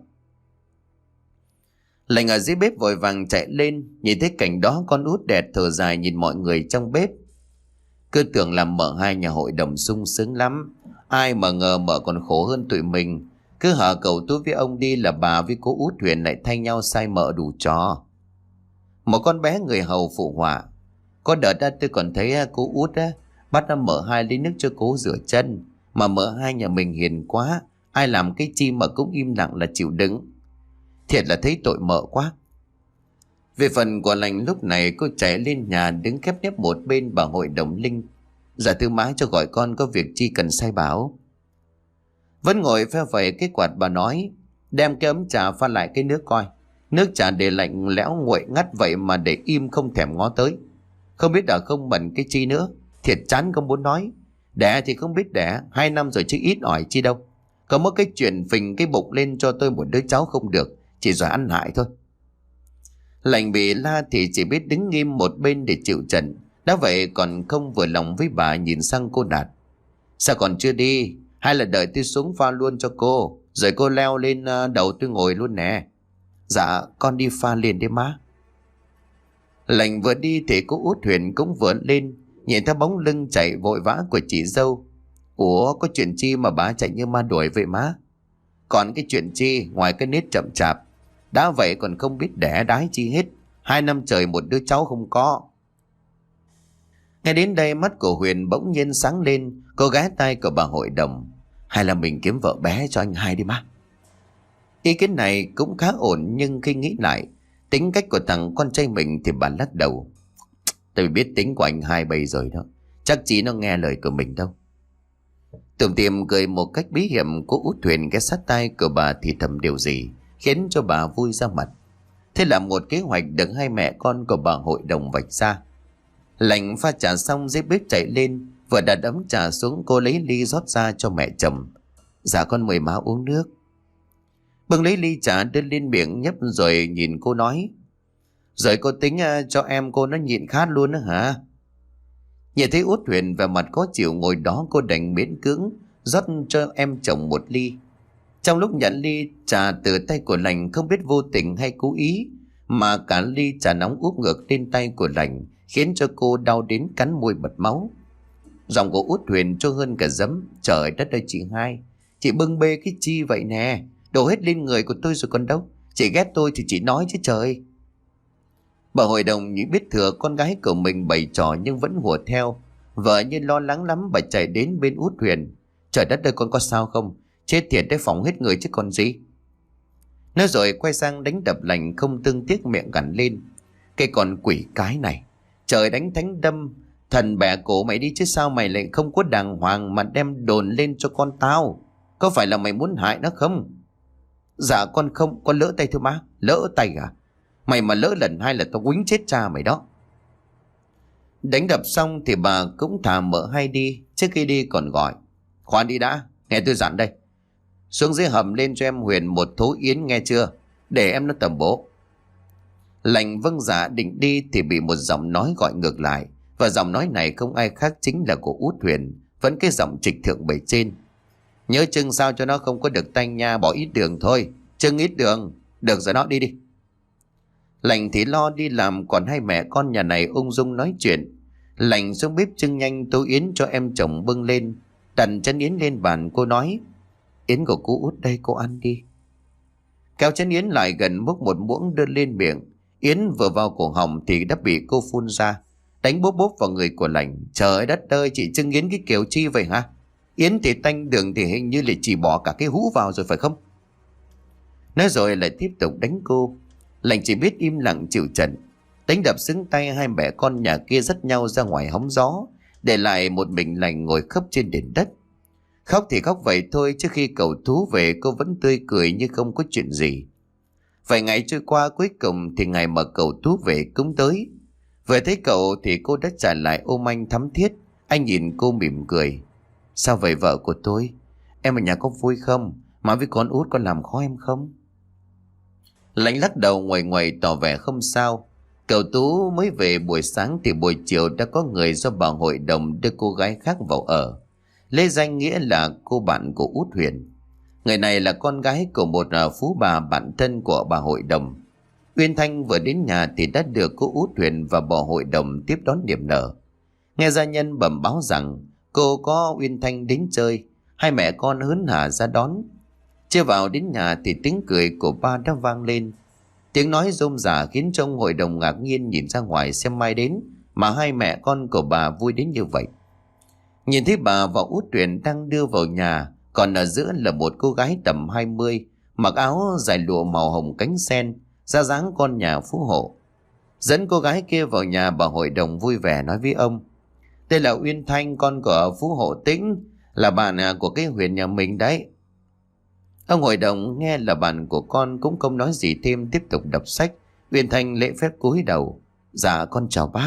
Lành ở dưới bếp vội vàng chạy lên. Nhìn thấy cảnh đó, con út đẹt thở dài nhìn mọi người trong bếp. Cứ tưởng là M2 nhà hội đồng sung sướng lắm. Ai mà ngờ mợ còn khổ hơn tụi mình. Cứ hở cậu Tú với ông đi là bà với cô út Huyền lại thay nhau sai mợ đủ trò. Một con bé người hầu phụ họa. Có đợt đó tôi còn thấy cô út á bắt M2 lấy nước cho cô rửa chân. Mà M2 nhà mình hiền quá, ai làm cái chi mà cũng im lặng là chịu đựng. Thiệt là thấy tội mợ quá. Về phần của Lành lúc này, cô chạy lên nhà đứng khép nép một bên bà hội đồng Linh. Dạ thưa má, cho gọi con có việc chi cần sai bảo. Vẫn ngồi phe phẩy cái quạt, bà nói. Đem cái ấm trà pha lại cái nước coi. Nước trà để lạnh lẽo nguội ngắt vậy mà để im không thèm ngó tới. Không biết đã không bẩn cái chi nữa. Thiệt chán không muốn nói. Đẻ thì không biết đẻ, 2 năm rồi chứ ít ỏi chi đâu. Có một cái chuyện phình cái bụng lên cho tôi một đứa cháu không được, chỉ giỏi ăn hại thôi. Lành bị la thì chỉ biết đứng nghiêm một bên để chịu trận. Đã vậy còn không vừa lòng với bà, nhìn sang cô Đạt. Sao còn chưa đi? Hay là đợi tôi xuống pha luôn cho cô, rồi cô leo lên đầu tôi ngồi luôn nè. Dạ con đi pha liền đi má. Lành vừa đi thì cô út Huyền cũng vừa lên. Nhìn theo bóng lưng chạy vội vã của chị dâu. Ủa, có chuyện chi mà bà chạy như ma đuổi vậy má? Còn cái chuyện chi ngoài cái nết chậm chạp. Đã vậy còn không biết đẻ đái chi hết. 2 năm trời một đứa cháu không có. Nghe đến đây mắt của Huyền bỗng nhiên sáng lên. Cô ghé tay của bà hội đồng. Hay là mình kiếm vợ bé cho anh Hai đi má. Ý kiến này cũng khá ổn, nhưng khi nghĩ lại tính cách của thằng con trai mình thì bà lắc đầu. Tôi biết tính của anh Hai bây rồi đó. Chắc chỉ nó nghe lời của mình đâu. Tùm tìm cười một cách bí hiểm, cô út Huyền ghé sát tay của bà thì thầm điều gì khiến cho bà vui ra mặt. Thế là một kế hoạch được hai mẹ con của bà hội đồng vạch ra. Lành pha trà xong dưới bếp chạy lên, vừa đặt ấm trà xuống, cô lấy ly rót ra cho mẹ chồng. Dạ con mời má uống nước. Bưng lấy ly trà đưa lên miệng nhấp rồi nhìn cô nói. Rồi cô tính cho em cô nó nhịn khát luôn đó hả? Nhìn thấy út Huyền về mặt khó chịu ngồi đó, cô đành miễn cưỡng rót cho em chồng một ly. Trong lúc nhận ly trà từ tay của Lành, không biết vô tình hay cố ý mà cả ly trà nóng úp ngược lên tay của Lành, khiến cho cô đau đến cắn môi bật máu. Giọng của út Huyền trôi hơn cả giấm. Trời đất ơi chị Hai, chị bưng bê cái chi vậy nè, đổ hết lên người của tôi rồi còn đâu. Chị ghét tôi thì chị nói chứ trời. Bà hội đồng như biết thừa con gái của mình bày trò nhưng vẫn hùa theo. Vợ như lo lắng lắm, bà chạy đến bên út Huyền. Trời đất ơi, con có sao không? Chết tiệt đấy, phỏng hết người chứ còn gì. Nói rồi quay sang đánh đập Lành không thương tiếc, miệng gằn lên. Cái con quỷ cái này, trời đánh thánh đâm, thần bẻ cổ mày đi chứ sao mày lại không có đàng hoàng mà đem đồn lên cho con tao? Có phải là mày muốn hại nó không? Dạ con không, con lỡ tay thưa má. Lỡ tay à? Mày mà lỡ lần 2 là tao quýnh chết cha mày đó. Đánh đập xong thì bà cũng thả M2 đi. Trước khi đi còn gọi. Khoan đi đã, nghe tôi dặn đây. Xuống dưới hầm lên cho em Huyền một thố yến nghe chưa, để em nó tầm bố. Lành vâng dạ định đi thì bị một giọng nói gọi ngược lại, và giọng nói này không ai khác chính là của Út Huyền, vẫn cái giọng trịch thượng bề trên. Nhớ chưng sao cho nó không có được tanh nha, bỏ ít đường thôi, chưng ít đường, được rồi nó đi đi. Lành thì lo đi làm, còn hai mẹ con nhà này ung dung nói chuyện. Lành xuống bếp trưng nhanh tô yến cho em chồng bưng lên, đặt chân yến lên bàn. Cô nói: Yến của cô Út đây, cô ăn đi. Kéo chân yến lại gần múc một muỗng đưa lên miệng. Yến vừa vào cổ họng thì đã bị cô phun ra, đánh bốp bốp vào người của Lành. Trời đất ơi, chị trưng yến cái kiểu chi vậy hả? Yến thì tanh, đường thì hình như là chỉ bỏ cả cái hũ vào rồi phải không? Nói rồi lại tiếp tục đánh cô. Lành chỉ biết im lặng chịu trận. Đánh đập xứng tay, hai mẹ con nhà kia dắt nhau ra ngoài hóng gió, để lại một mình Lành ngồi khóc trên nền đất. Khóc thì khóc vậy thôi, trước khi cậu Tú về cô vẫn tươi cười như không có chuyện gì. Vài ngày trôi qua, cuối cùng thì ngày mà cậu Tú về cũng tới. Vừa thấy cậu thì cô đã trả lại ôm anh thắm thiết. Anh nhìn cô mỉm cười: Sao vậy vợ của tôi? Em ở nhà có vui không? Mà với con Út con làm khó em không? Lành lắc đầu ngoại ngoại tỏ vẻ không sao. Cậu Tú mới về buổi sáng thì buổi chiều đã có người do bà hội đồng đưa cô gái khác vào ở, lấy danh nghĩa là cô bạn của Út Huyền. Người này là con gái của một phú bà bạn thân của bà hội đồng. Uyên Thanh vừa đến nhà thì đã được cô Út Huyền và bà hội đồng tiếp đón niềm nở. Nghe gia nhân bẩm báo rằng cô có Uyên Thanh đến chơi, hai mẹ con hớn hả ra đón. Chưa vào đến nhà thì tiếng cười của ba đã vang lên. Tiếng nói rôm rả khiến cho ông hội đồng ngạc nhiên nhìn ra ngoài xem mai đến mà hai mẹ con của bà vui đến như vậy. Nhìn thấy bà và Út Huyền đang đưa vào nhà, còn ở giữa là một cô gái tầm 20, mặc áo dài lụa màu hồng cánh sen, ra dáng con nhà phú hộ. Dẫn cô gái kia vào nhà, bà hội đồng vui vẻ nói với ông: Đây là Uyên Thanh, con của phú hộ Tĩnh, là bạn của cái Huyền nhà mình đấy. Ông hội đồng nghe là bạn của con cũng không nói gì thêm, tiếp tục đọc sách. Uyên Thanh lễ phép cúi đầu: Dạ con chào bác.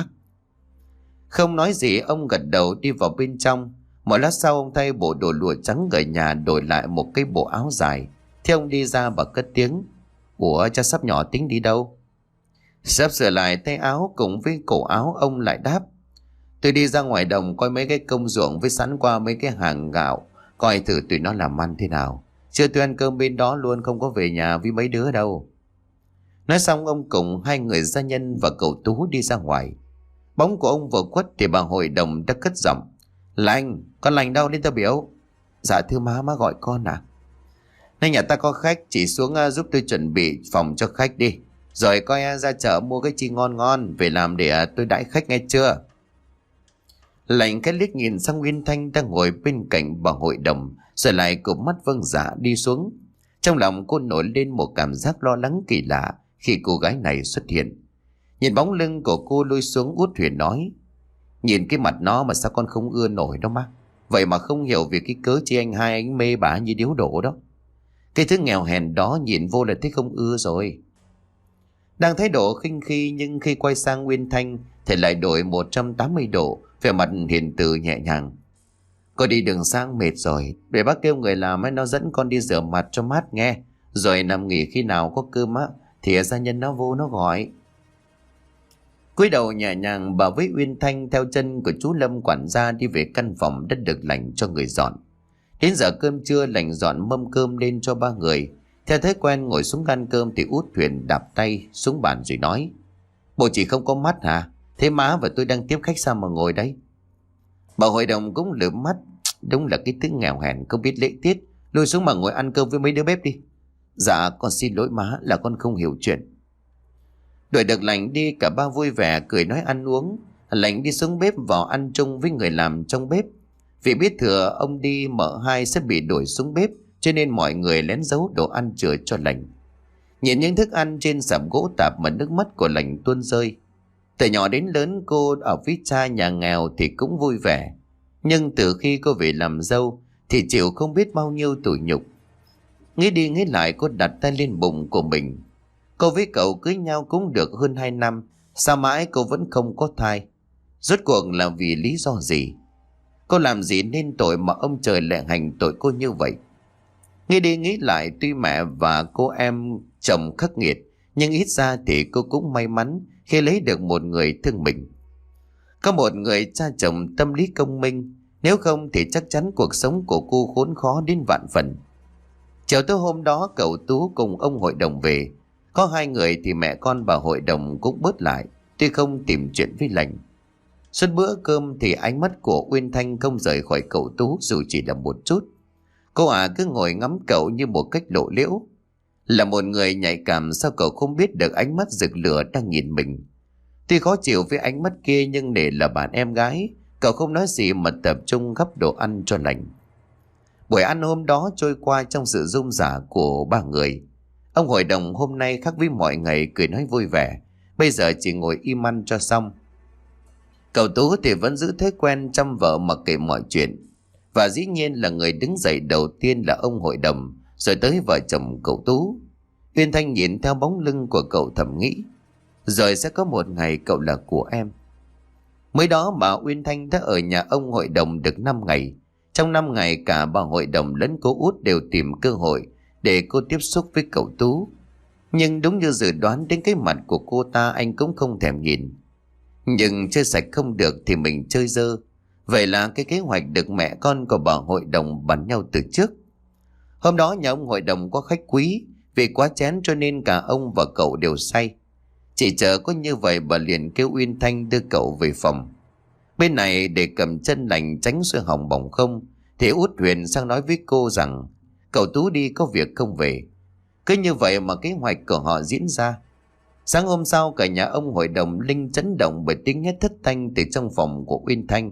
Không nói gì, ông gật đầu đi vào bên trong. Một lát sau ông thay bộ đồ lụa trắng ở nhà đổi lại một cái bộ áo dài. Thế ông đi ra và cất tiếng: Ủa cha sắp nhỏ Tính đi đâu? Sắp sửa lại tay áo cùng với cổ áo, ông lại đáp: Tôi đi ra ngoài đồng coi mấy cái công ruộng với sắn qua mấy cái hàng gạo, coi thử tụi nó làm ăn thế nào. Chưa tôi ăn cơm bên đó luôn, không có về nhà với mấy đứa đâu. Nói xong ông cùng hai người gia nhân và cậu Tú đi ra ngoài. Bóng của ông vừa khuất thì bà hội đồng đã cất giọng: Lành, con Lành đâu, lên tao biểu. Dạ thưa má gọi con à? Nay nhà ta có khách, chỉ xuống giúp tôi chuẩn bị phòng cho khách đi. Rồi coi ra chợ mua cái chi ngon ngon về làm để tôi đãi khách nghe chưa? Lành cái liếc nhìn sang Nguyên Thanh đang ngồi bên cạnh bà hội đồng, rồi lại cụp mắt vâng dạ đi xuống. Trong lòng cô nổi lên một cảm giác lo lắng kỳ lạ khi cô gái này xuất hiện. Nhìn bóng lưng của cô lui xuống, Út Huyền nói: Nhìn cái mặt nó mà sao con không ưa nổi đâu má. Vậy mà không hiểu vì cái cớ chi anh mê bà như điếu đổ đó. Cái thứ nghèo hèn đó nhìn vô là thấy không ưa rồi. Đang thái độ khinh khi, nhưng khi quay sang Nguyên Thanh thì lại đổi 180 độ, vẻ mặt hiền từ nhẹ nhàng: Con đi đường sang mệt rồi, để bác kêu người làm ấy nó dẫn con đi rửa mặt cho mát nghe. Rồi nằm nghỉ, khi nào có cơm á thì gia nhân nó vô nó gọi. Cúi đầu nhẹ nhàng, bà với Uyên Thanh theo chân của chú Lâm quản gia đi về căn phòng đã được Lành cho người dọn. Đến giờ cơm trưa, Lành dọn mâm cơm lên cho ba người. Theo thói quen ngồi xuống ăn cơm thì Út Huyền đạp tay xuống bàn rồi nói: Bộ chỉ không có mắt hả? Thế má và tôi đang tiếp khách sao mà ngồi đấy? Bà hội đồng cũng lườm mắt: Đúng là cái thứ nghèo hèn không biết lễ tiết, lùi xuống mà ngồi ăn cơm với mấy đứa bếp đi. Dạ con xin lỗi má, là con không hiểu chuyện. Đuổi được Lành đi, cả ba vui vẻ cười nói ăn uống. Lành đi xuống bếp vào ăn chung với người làm trong bếp. Vì biết thừa ông đi mợ hai sẽ bị đuổi xuống bếp, cho nên mọi người lén giấu đồ ăn chừa cho Lành. Nhìn những thức ăn trên sạp gỗ tạp mà nước mắt của Lành tuôn rơi. Từ nhỏ đến lớn cô ở với cha nhà nghèo thì cũng vui vẻ, nhưng từ khi cô về làm dâu thì chịu không biết bao nhiêu tủi nhục. Nghĩ đi nghĩ lại, cô đặt tay lên bụng của mình. Cô với cậu cưới nhau cũng được hơn 2 năm, sao mãi cô vẫn không có thai? Rốt cuộc là vì lý do gì? Cô làm gì nên tội mà ông trời lại hành tội cô như vậy? Nghĩ đi nghĩ lại, tuy mẹ và cô em chồng khắc nghiệt, nhưng ít ra thì cô cũng may mắn khi lấy được một người thương mình. Có một người cha chồng tâm lý công minh, nếu không thì chắc chắn cuộc sống của cô khốn khó đến vạn phần. Chiều tối hôm đó cậu Tú cùng ông hội đồng về. Có hai người thì mẹ con bà hội đồng cũng bớt lại, tuy không tìm chuyện với lành. Suốt bữa cơm thì ánh mắt của Uyên Thanh không rời khỏi cậu Tú dù chỉ là một chút. Cô cứ ngồi ngắm cậu như một cách lộ liễu. Là một người nhạy cảm, sao cậu không biết được ánh mắt rực lửa đang nhìn mình. Tuy khó chịu với ánh mắt kia, nhưng để là bạn em gái, cậu không nói gì mà tập trung gắp đồ ăn cho lành. Buổi ăn hôm đó trôi qua trong sự rôm rả của ba người. Ông hội đồng hôm nay khác với mọi ngày, cười nói vui vẻ, bây giờ chỉ ngồi im ăn cho xong. Cậu Tú thì vẫn giữ thói quen chăm vợ mặc kệ mọi chuyện, và dĩ nhiên là người đứng dậy đầu tiên là ông hội đồng, rồi tới vợ chồng cậu Tú. Uyên Thanh nhìn theo bóng lưng của cậu thầm nghĩ, rồi sẽ có một ngày cậu là của em. Mới đó bà Uyên Thanh đã ở nhà ông hội đồng được 5 ngày. Trong 5 ngày cả bà hội đồng lẫn cô út đều tìm cơ hội để cô tiếp xúc với cậu Tú. Nhưng đúng như dự đoán, đến cái mặt của cô ta anh cũng không thèm nhìn. Nhưng chơi sạch không được thì mình chơi dơ. Vậy là cái kế hoạch được mẹ con của bà hội đồng bàn nhau từ trước. Hôm đó nhà ông hội đồng có khách quý, vì quá chén cho nên cả ông và cậu đều say. Chỉ chờ có như vậy bà liền kêu Uyên Thanh đưa cậu về phòng. Bên này để cầm chân lành tránh sự hỏng bỏng không, thì út Huyền sang nói với cô rằng cậu Tú đi có việc không về. Cứ như vậy mà kế hoạch của họ diễn ra. Sáng hôm sau cả nhà ông hội đồng Linh chấn động bởi tiếng hét thất thanh từ trong phòng của Uyên Thanh.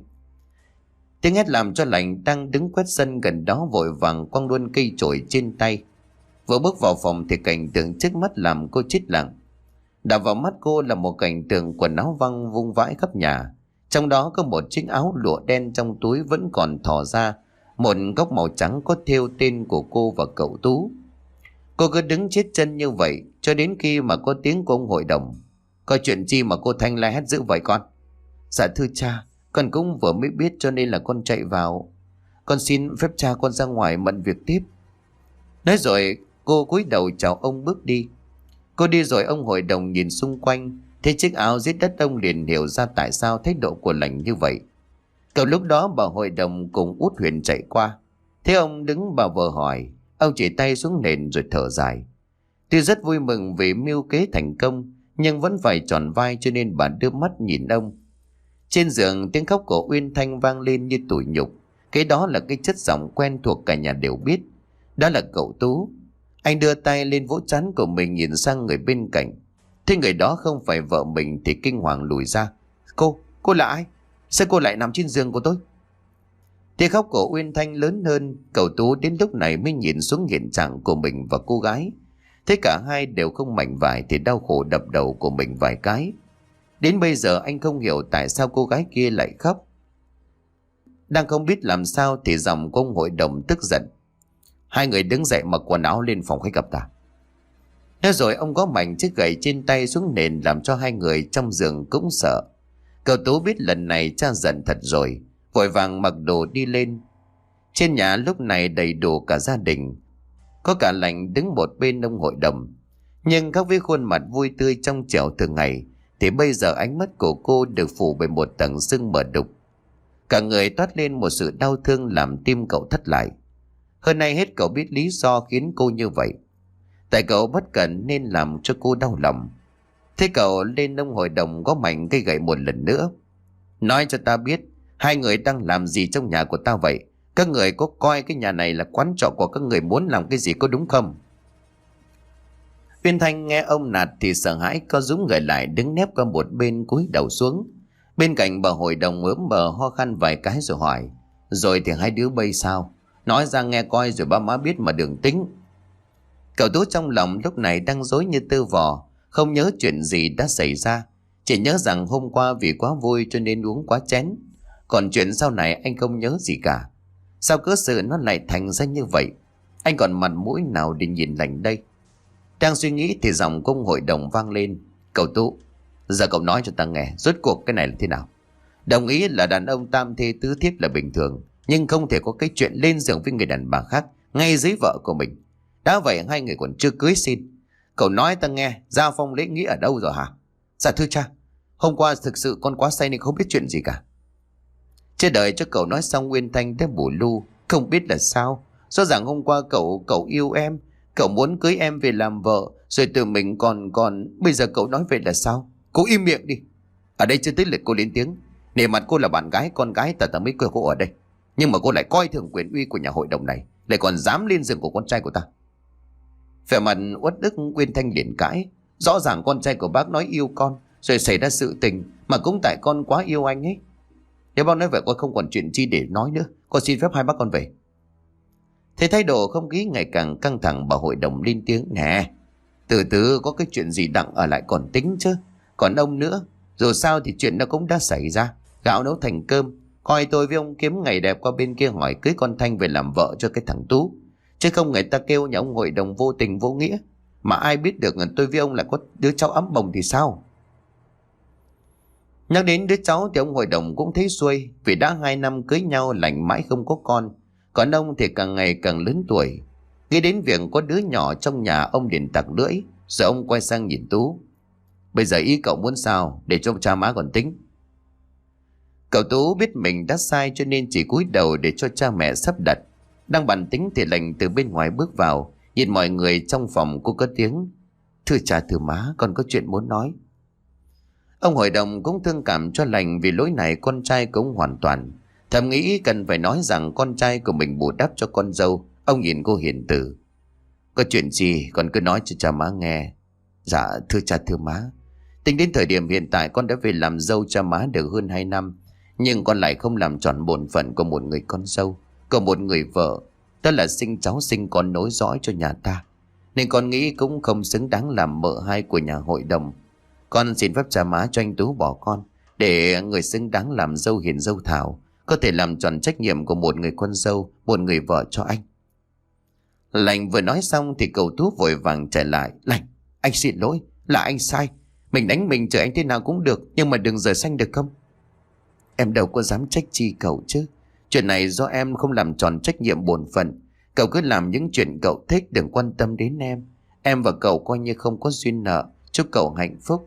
Tiếng hét làm cho lành đang đứng quét sân gần đó vội vàng quăng luôn cây chổi trên tay. Vừa bước vào phòng thì cảnh tượng trước mắt làm cô chết lặng. Đập vào mắt cô là một cảnh tượng quần áo văng vung vãi khắp nhà. Trong đó có một chiếc áo lụa đen, trong túi vẫn còn thò ra một góc màu trắng có thêu tên của cô và cậu Tú. Cô cứ đứng chết chân như vậy cho đến khi mà có tiếng của ông hội đồng. Có chuyện chi mà cô Thanh la hét dữ vậy con? Dạ thưa cha, con cũng vừa mới biết cho nên là con chạy vào. Con xin phép cha con ra ngoài bận việc tiếp. Nói rồi cô cúi đầu chào ông bước đi. Cô đi rồi ông hội đồng nhìn xung quanh, thấy chiếc áo dưới đất ông liền hiểu ra tại sao thái độ của lành như vậy. Cậu lúc đó bà hội đồng cùng út Huyền chạy qua. Thế ông đứng bà vợ hỏi, ông chỉ tay xuống nền rồi thở dài. Tuy rất vui mừng vì mưu kế thành công, nhưng vẫn phải tròn vai cho nên bà đưa mắt nhìn ông. Trên giường tiếng khóc của Uyên Thanh vang lên như tủi nhục. Cái đó là cái chất giọng quen thuộc cả nhà đều biết. Đó là cậu Tú. Anh đưa tay lên vỗ trán của mình nhìn sang người bên cạnh. Thế người đó không phải vợ mình thì kinh hoàng lùi ra. Cô là ai? Sao cô lại nằm trên giường của tôi? Tiếng khóc của Uyên Thanh lớn hơn. Cậu Tú đến lúc này mới nhìn xuống hiện trạng của mình và cô gái. Thế cả hai đều không mảnh vải thì đau khổ đập đầu của mình vài cái. Đến bây giờ anh không hiểu tại sao cô gái kia lại khóc. Đang không biết làm sao thì giọng của ông hội đồng tức giận. Hai người đứng dậy mặc quần áo lên phòng khách gặp ta. Nói rồi ông có mạnh chiếc gậy trên tay xuống nền làm cho hai người trong giường cũng sợ. Cậu Tú biết lần này cha giận thật rồi, vội vàng mặc đồ đi lên. Trên nhà lúc này đầy đủ cả gia đình. Có cả lành đứng một bên ông hội đồng. Nhưng khác với khuôn mặt vui tươi trong trẻo thường ngày, thì bây giờ ánh mắt của cô được phủ bởi một tầng sưng mờ đục. Cả người toát lên một sự đau thương làm tim cậu thắt lại. Hơn ai hết cậu biết lý do khiến cô như vậy. Tại cậu bất cẩn nên làm cho cô đau lòng. Thế cậu lên ông hội đồng có mạnh cây gậy một lần nữa. Nói cho ta biết, hai người đang làm gì trong nhà của ta vậy? Các người có coi cái nhà này là quán trọ của các người muốn làm cái gì có đúng không? Uyên Thanh nghe ông nạt thì sợ hãi co rúm người lại đứng nép qua một bên cúi đầu xuống. Bên cạnh bà hội đồng ướm bờ ho khan vài cái rồi hỏi. Rồi thì hai đứa bây sao? Nói ra nghe coi rồi ba má biết mà đừng tính. Cậu Tú trong lòng lúc này đang rối như tơ vò, không nhớ chuyện gì đã xảy ra. Chỉ nhớ rằng hôm qua vì quá vui cho nên uống quá chén. Còn chuyện sau này anh không nhớ gì cả. Sao cớ sự nó lại thành ra như vậy? Anh còn mặt mũi nào để nhìn lành đây? Đang suy nghĩ thì giọng của ông hội đồng vang lên. Cậu Tú, giờ cậu nói cho ta nghe, rốt cuộc cái này là thế nào? Đồng ý là đàn ông tam thê tứ thiếp là bình thường, nhưng không thể có cái chuyện lên giường với người đàn bà khác ngay dưới vợ của mình. Đã vậy hai người còn chưa cưới xin. Cậu nói ta nghe, gia phong lễ nghĩa ở đâu rồi hả? Dạ thưa cha, hôm qua thực sự con quá say nên không biết chuyện gì cả. Chưa đợi cho cậu nói xong, Uyên Thanh đã bù lu, không biết là sao. Rõ ràng hôm qua cậu yêu em, cậu muốn cưới em về làm vợ, rồi tự mình còn bây giờ cậu nói vậy là sao? Cô im miệng đi. Ở đây chưa tới lượt cô lên tiếng. Nể mặt cô là bạn gái, con gái ta mới quê cô ở đây. Nhưng mà cô lại coi thường quyền uy của nhà hội đồng này, lại còn dám lên giường của con trai của ta. Vẻ mặt uất ức, Uyên Thanh liền cãi. Rõ ràng con trai của bác nói yêu con, rồi xảy ra sự tình, mà cũng tại con quá yêu anh ấy. Nếu bác nói vậy con không còn chuyện chi để nói nữa, con xin phép hai bác con về. Thế thái độ không khí ngày càng căng thẳng, bà hội đồng lên tiếng. Nè, từ từ, có cái chuyện gì đặng ở lại còn tính chứ. Còn ông nữa, dù sao thì chuyện nó cũng đã xảy ra. Gạo nấu thành cơm, coi tôi với ông kiếm ngày đẹp qua bên kia hỏi cưới con Thanh về làm vợ cho cái thằng Tú. Chứ không người ta kêu nhà ông hội đồng vô tình vô nghĩa. Mà ai biết được tôi với ông lại có đứa cháu ấm bồng thì sao? Nhắc đến đứa cháu thì ông hội đồng cũng thấy xuôi, vì đã 2 năm cưới nhau lành mãi không có con. Còn ông thì càng ngày càng lớn tuổi. Nghĩ đến việc có đứa nhỏ trong nhà, ông liền tặc lưỡi. Rồi ông quay sang nhìn Tú. Bây giờ ý cậu muốn sao, để cho cha má còn tính. Cậu Tú biết mình đã sai cho nên chỉ cúi đầu để cho cha mẹ sắp đặt. Đang bàn tính thì Lành từ bên ngoài bước vào. Nhìn mọi người trong phòng, cô cất tiếng. Thưa cha thưa má, con có chuyện muốn nói. Ông hội đồng cũng thương cảm cho Lành vì lỗi này con trai cũng hoàn toàn. Thầm nghĩ cần phải nói rằng con trai của mình bù đắp cho con dâu. Ông nhìn cô hiền từ. Có chuyện gì con cứ nói cho cha má nghe. Dạ thưa cha thưa má, tính đến thời điểm hiện tại con đã về làm dâu cha má được hơn 2 năm. Nhưng con lại không làm tròn bổn phận của một người con dâu, của một người vợ. Đó là sinh cháu sinh con nối dõi cho nhà ta. Nên con nghĩ cũng không xứng đáng làm mợ hai của nhà hội đồng. Con xin phép cha má cho anh Tú bỏ con, để người xứng đáng làm dâu hiền dâu thảo, có thể làm tròn trách nhiệm của một người con dâu, một người vợ cho anh. Lành vừa nói xong thì cậu Tú vội vàng chạy lại. Lành, anh xin lỗi, là anh sai. Mình đánh mình chửi anh thế nào cũng được, nhưng mà đừng rời xanh được không? Em đâu có dám trách chi cậu chứ. Chuyện này do em không làm tròn trách nhiệm bổn phận. Cậu cứ làm những chuyện cậu thích, đừng quan tâm đến em. Em và cậu coi như không có duyên nợ. Chúc cậu hạnh phúc.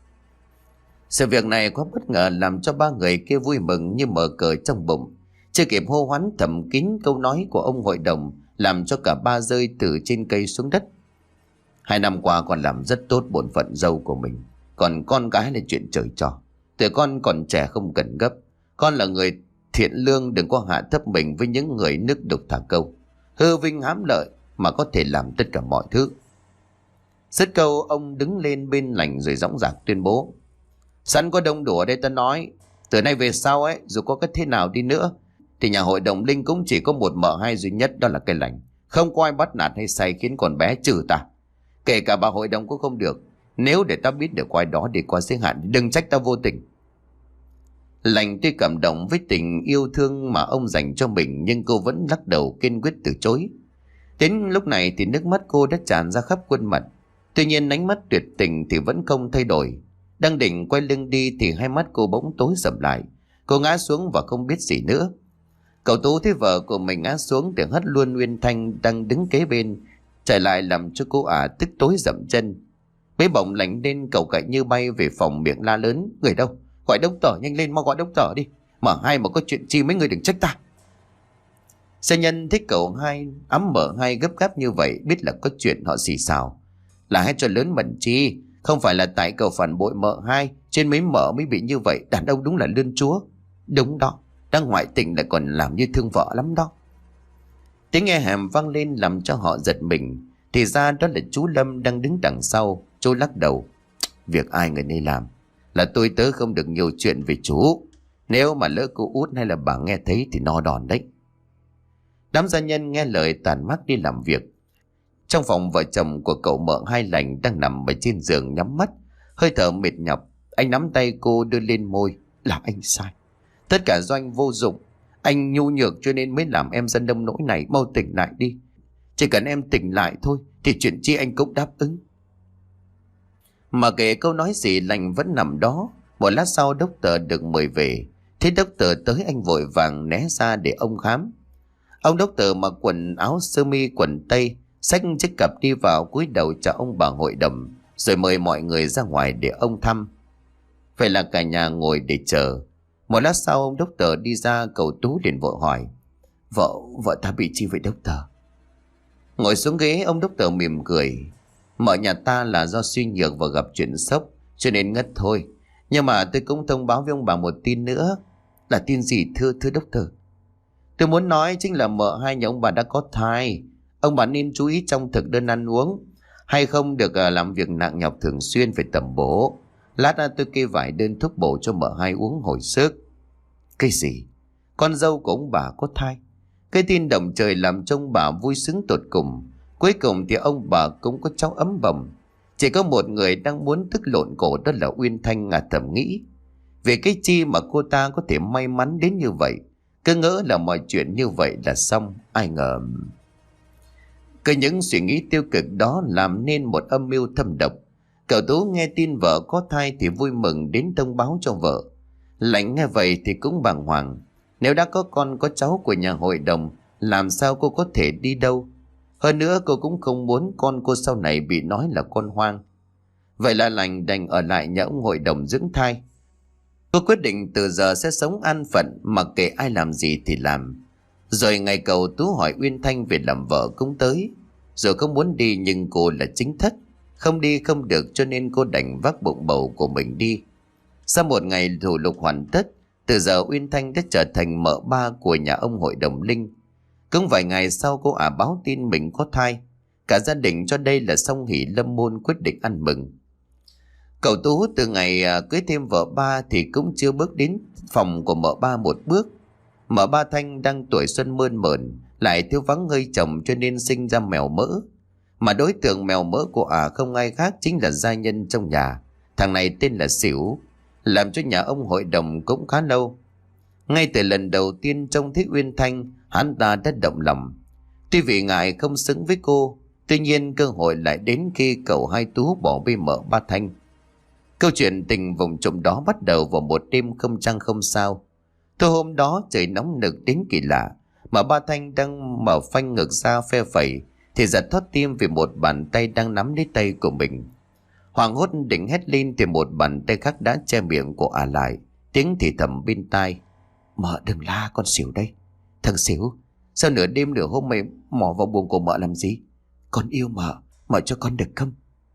Sự việc này quá bất ngờ làm cho ba người kia vui mừng như mở cờ trong bụng. Chưa kịp hô hoán thầm kín câu nói của ông hội đồng, làm cho cả ba rơi từ trên cây xuống đất. 2 năm qua con làm rất tốt bổn phận dâu của mình. Còn con cái là chuyện trời trò. Tụi con còn trẻ không cần gấp. Con là người thiện lương, đừng có hạ thấp mình với những người nước đục thả câu, hư vinh hám lợi mà có thể làm tất cả mọi thứ. Dứt câu, ông đứng lên bên Lành rồi dõng dạc tuyên bố. Sẵn có đông đủ ở đây ta nói, từ nay về sau ấy, dù có cái thế nào đi nữa thì nhà hội đồng Linh cũng chỉ có một mợ hai duy nhất, đó là cái Lành. Không có ai bắt nạt hay say khiến con bé trừ ta. Kể cả bà hội đồng cũng không được. Nếu để ta biết được quay đó để qua giới hạn, đừng trách ta vô tình. Lành tuy cảm động với tình yêu thương mà ông dành cho mình, nhưng cô vẫn lắc đầu kiên quyết từ chối. Đến lúc này thì nước mắt cô đã tràn ra khắp khuôn mặt. Tuy nhiên ánh mắt tuyệt tình thì vẫn không thay đổi. Đang định quay lưng đi thì hai mắt cô bỗng tối sầm lại. Cô ngã xuống và không biết gì nữa. Cậu Tú thấy vợ của mình ngã xuống thì hất luôn Nguyên Thanh đang đứng kế bên chạy lại, làm cho cô tức tối dậm chân. Mấy bỗng Lành lên cậu cậy như bay về phòng, miệng la lớn. Người đâu? Gọi đốc tờ nhanh lên, mau gọi đốc tờ đi. Mà hai mà có chuyện chi mấy người đừng trách ta. Xe nhân thích cậu hai ấm mở hai gấp gáp như vậy, biết là có chuyện họ xì xào. Là hết cho lớn mẩn chi. Không phải là tại cậu phản bội mợ hai, trên mấy mợ mới bị như vậy. Đàn ông đúng là lươn chúa. Đúng đó, đang ngoại tình lại còn làm như thương vợ lắm đó. Tiếng nghe hàm vang lên làm cho họ giật mình. Thì ra đó là chú Lâm đang đứng đằng sau. Chú lắc đầu. Việc ai người này làm, là tôi tớ không được nhiều chuyện về chú. Nếu mà lỡ cô út hay là bà nghe thấy thì no đòn đấy. Đám gia nhân nghe lời tàn mắt đi làm việc. Trong phòng, vợ chồng của cậu mợ hai Lành đang nằm ở trên giường nhắm mắt, hơi thở mệt nhọc. Anh nắm tay cô đưa lên môi. Là anh sai. Tất cả do anh vô dụng. Anh nhu nhược cho nên mới làm em dân đông nỗi này. Mau tỉnh lại đi. Chỉ cần em tỉnh lại thôi thì chuyện chi anh cũng đáp ứng. Mà kể câu nói gì, Lành vẫn nằm đó. Một lát sau đốc tờ được mời về. Thế đốc tờ tới, anh vội vàng né ra để ông khám. Ông đốc tờ mặc quần áo sơ mi quần tây, xách chiếc cặp đi vào cúi đầu chào ông bà hội đồng, rồi mời mọi người ra ngoài để ông thăm. Vậy là cả nhà ngồi để chờ. Một lát sau ông đốc tờ đi ra, cậu Tú liền vội hỏi: Vợ ta bị chi vậy đốc tờ? Ngồi xuống ghế, ông đốc tờ mỉm cười: Mợ nhà ta là do suy nhược và gặp chuyện sốc cho nên ngất thôi. Nhưng mà tôi cũng thông báo với ông bà một tin nữa. Là tin gì thưa đốc tờ? Tôi muốn nói chính là mợ hai nhà ông bà đã có thai. Ông bà nên chú ý trong thực đơn ăn uống, hay không được làm việc nặng nhọc thường xuyên, phải tầm bổ. Lát tôi kê vài đơn thuốc bổ cho mợ hai uống hồi sức. Cái gì? Con dâu của ông bà có thai? Cái tin động trời làm cho ông bà vui sướng tột cùng. Cuối cùng thì ông bà cũng có cháu ấm bầm. Chỉ có một người đang muốn tức lộn cổ, đó là Uyên Thanh ngà thầm nghĩ. Vì cái chi mà cô ta có thể may mắn đến như vậy. Cứ ngỡ là mọi chuyện như vậy là xong, ai ngờ. Cứ những suy nghĩ tiêu cực đó làm nên một âm mưu thâm độc. Cậu Tú nghe tin vợ có thai thì vui mừng đến thông báo cho vợ. Lạnh nghe vậy thì cũng bàng hoàng. Nếu đã có con có cháu của nhà hội đồng, làm sao cô có thể đi đâu? Hơn nữa cô cũng không muốn con cô sau này bị nói là con hoang. Vậy là Lành đành ở lại nhà ông hội đồng dưỡng thai. Cô quyết định từ giờ sẽ sống an phận, mặc kệ ai làm gì thì làm. Rồi ngày cậu Tú hỏi Uyên Thanh về làm vợ cũng tới. Rồi không muốn đi nhưng cô là chính thất, không đi không được, cho nên cô đành vác bụng bầu của mình đi. Sau một ngày thủ tục hoàn tất, từ giờ Uyên Thanh đã trở thành mợ ba của nhà ông hội đồng Linh. Cũng vài ngày sau cô báo tin mình có thai. Cả gia đình cho đây là song hỷ lâm môn, quyết định ăn mừng. Cậu Tú từ ngày cưới thêm vợ ba thì cũng chưa bước đến phòng của mợ ba một bước. Mợ ba Thanh đang tuổi xuân mơn mởn, lại thiếu vắng hơi chồng cho nên sinh ra mèo mỡ. Mà đối tượng mèo mỡ của không ai khác chính là gia nhân trong nhà. Thằng này tên là Xỉu, làm cho nhà ông hội đồng cũng khá lâu. Ngay từ lần đầu tiên trông thấy Uyên Thanh, hắn ta đã động lòng. Tuy vì ngại không xứng với cô, tuy nhiên cơ hội lại đến khi cậu Hai Tú bỏ bê mợ ba Thanh. Câu chuyện tình vụng trộm đó bắt đầu vào một đêm không trăng không sao. Thôi hôm đó trời nóng nực đến kỳ lạ, mà ba Thanh đang mở phanh ngực ra phe phẩy thì giật thót tim vì một bàn tay đang nắm lấy tay của mình. Hoảng hốt định hét lên thì một bàn tay khác đã che miệng của lại, tiếng thì thầm bên tai: Mợ đừng la, con Xỉu đây. Thằng Xỉu, sao nửa đêm nửa hôm mày mò vào buồng của mợ làm gì? Con yêu mợ, mợ cho con được không?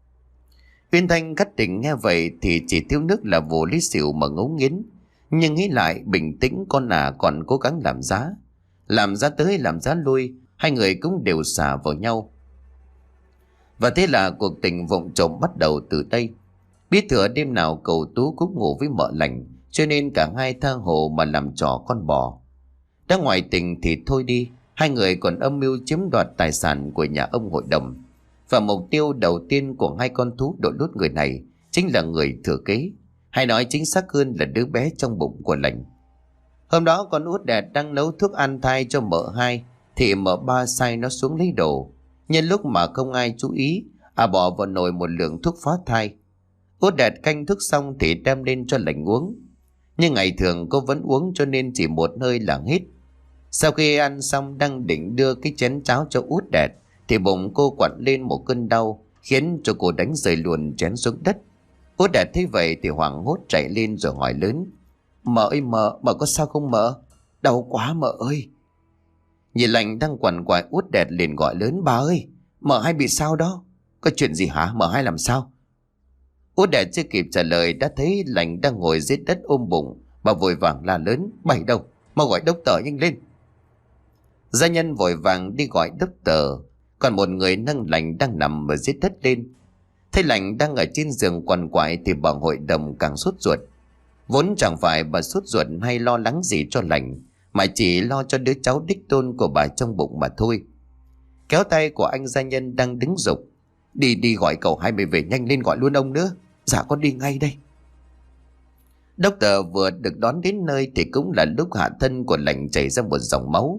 Uyên Thanh cắt tình nghe vậy thì chỉ thiếu nước là vồ lấy Xỉu mà ngấu nghiến. Nhưng nghĩ lại bình tĩnh, con còn cố gắng làm giá. Làm giá tới làm giá lui, hai người cũng đều xả vào nhau. Và thế là cuộc tình vụng trộm bắt đầu từ đây. Biết thừa đêm nào cậu Tú cũng ngủ với mợ Lành, cho nên cả hai tha hồ mà làm trò con bò. Đã ngoại tình thì thôi đi, hai người còn âm mưu chiếm đoạt tài sản của nhà ông hội đồng. Và mục tiêu đầu tiên của hai con thú đội lốt người này chính là người thừa kế, hay nói chính xác hơn là đứa bé trong bụng của Lành. Hôm đó con út đẹp đang nấu thuốc an thai cho mợ hai thì mợ ba sai nó xuống lấy đồ. Nhân lúc mà không ai chú ý, bỏ vào nồi một lượng thuốc phá thai. Út đẹp canh thuốc xong thì đem lên cho Lành uống. Nhưng ngày thường cô vẫn uống cho nên chỉ một hơi là hết. Sau khi ăn xong đang định đưa cái chén cháo cho út đẹp thì bụng cô quặn lên một cơn đau, khiến cho cô đánh rơi luôn chén xuống đất. Út đẹp thấy vậy thì hoảng hốt chạy lên rồi hỏi lớn: Mợ ơi mợ có sao không mợ? Đau quá mợ ơi. Nhìn Lành đang quằn quại, Út đẹp liền gọi lớn: Bà ơi, mợ hai bị sao đó? Có chuyện gì hả? Mợ hai làm sao? Út đẹp chưa kịp trả lời đã thấy Lành đang ngồi dưới đất ôm bụng. Bà vội vàng la lớn: Bày đâu, mau gọi đốc tờ nhanh lên. Gia nhân vội vàng đi gọi đốc tờ. Còn một người nâng Lành đang nằm ở dưới đất lên. Thấy Lành đang ở trên giường quằn quại thì bà hội đồng càng sốt ruột. Vốn chẳng phải bà sốt ruột hay lo lắng gì cho Lành, mà chỉ lo cho đứa cháu đích tôn của bà trong bụng mà thôi. Kéo tay của anh gia nhân đang đứng giục: Đi gọi cậu hai mày về nhanh lên, gọi luôn ông nữa. Dạ con đi ngay đây. Đốc tờ vừa được đón đến nơi thì cũng là lúc hạ thân của Lành chảy ra một dòng máu.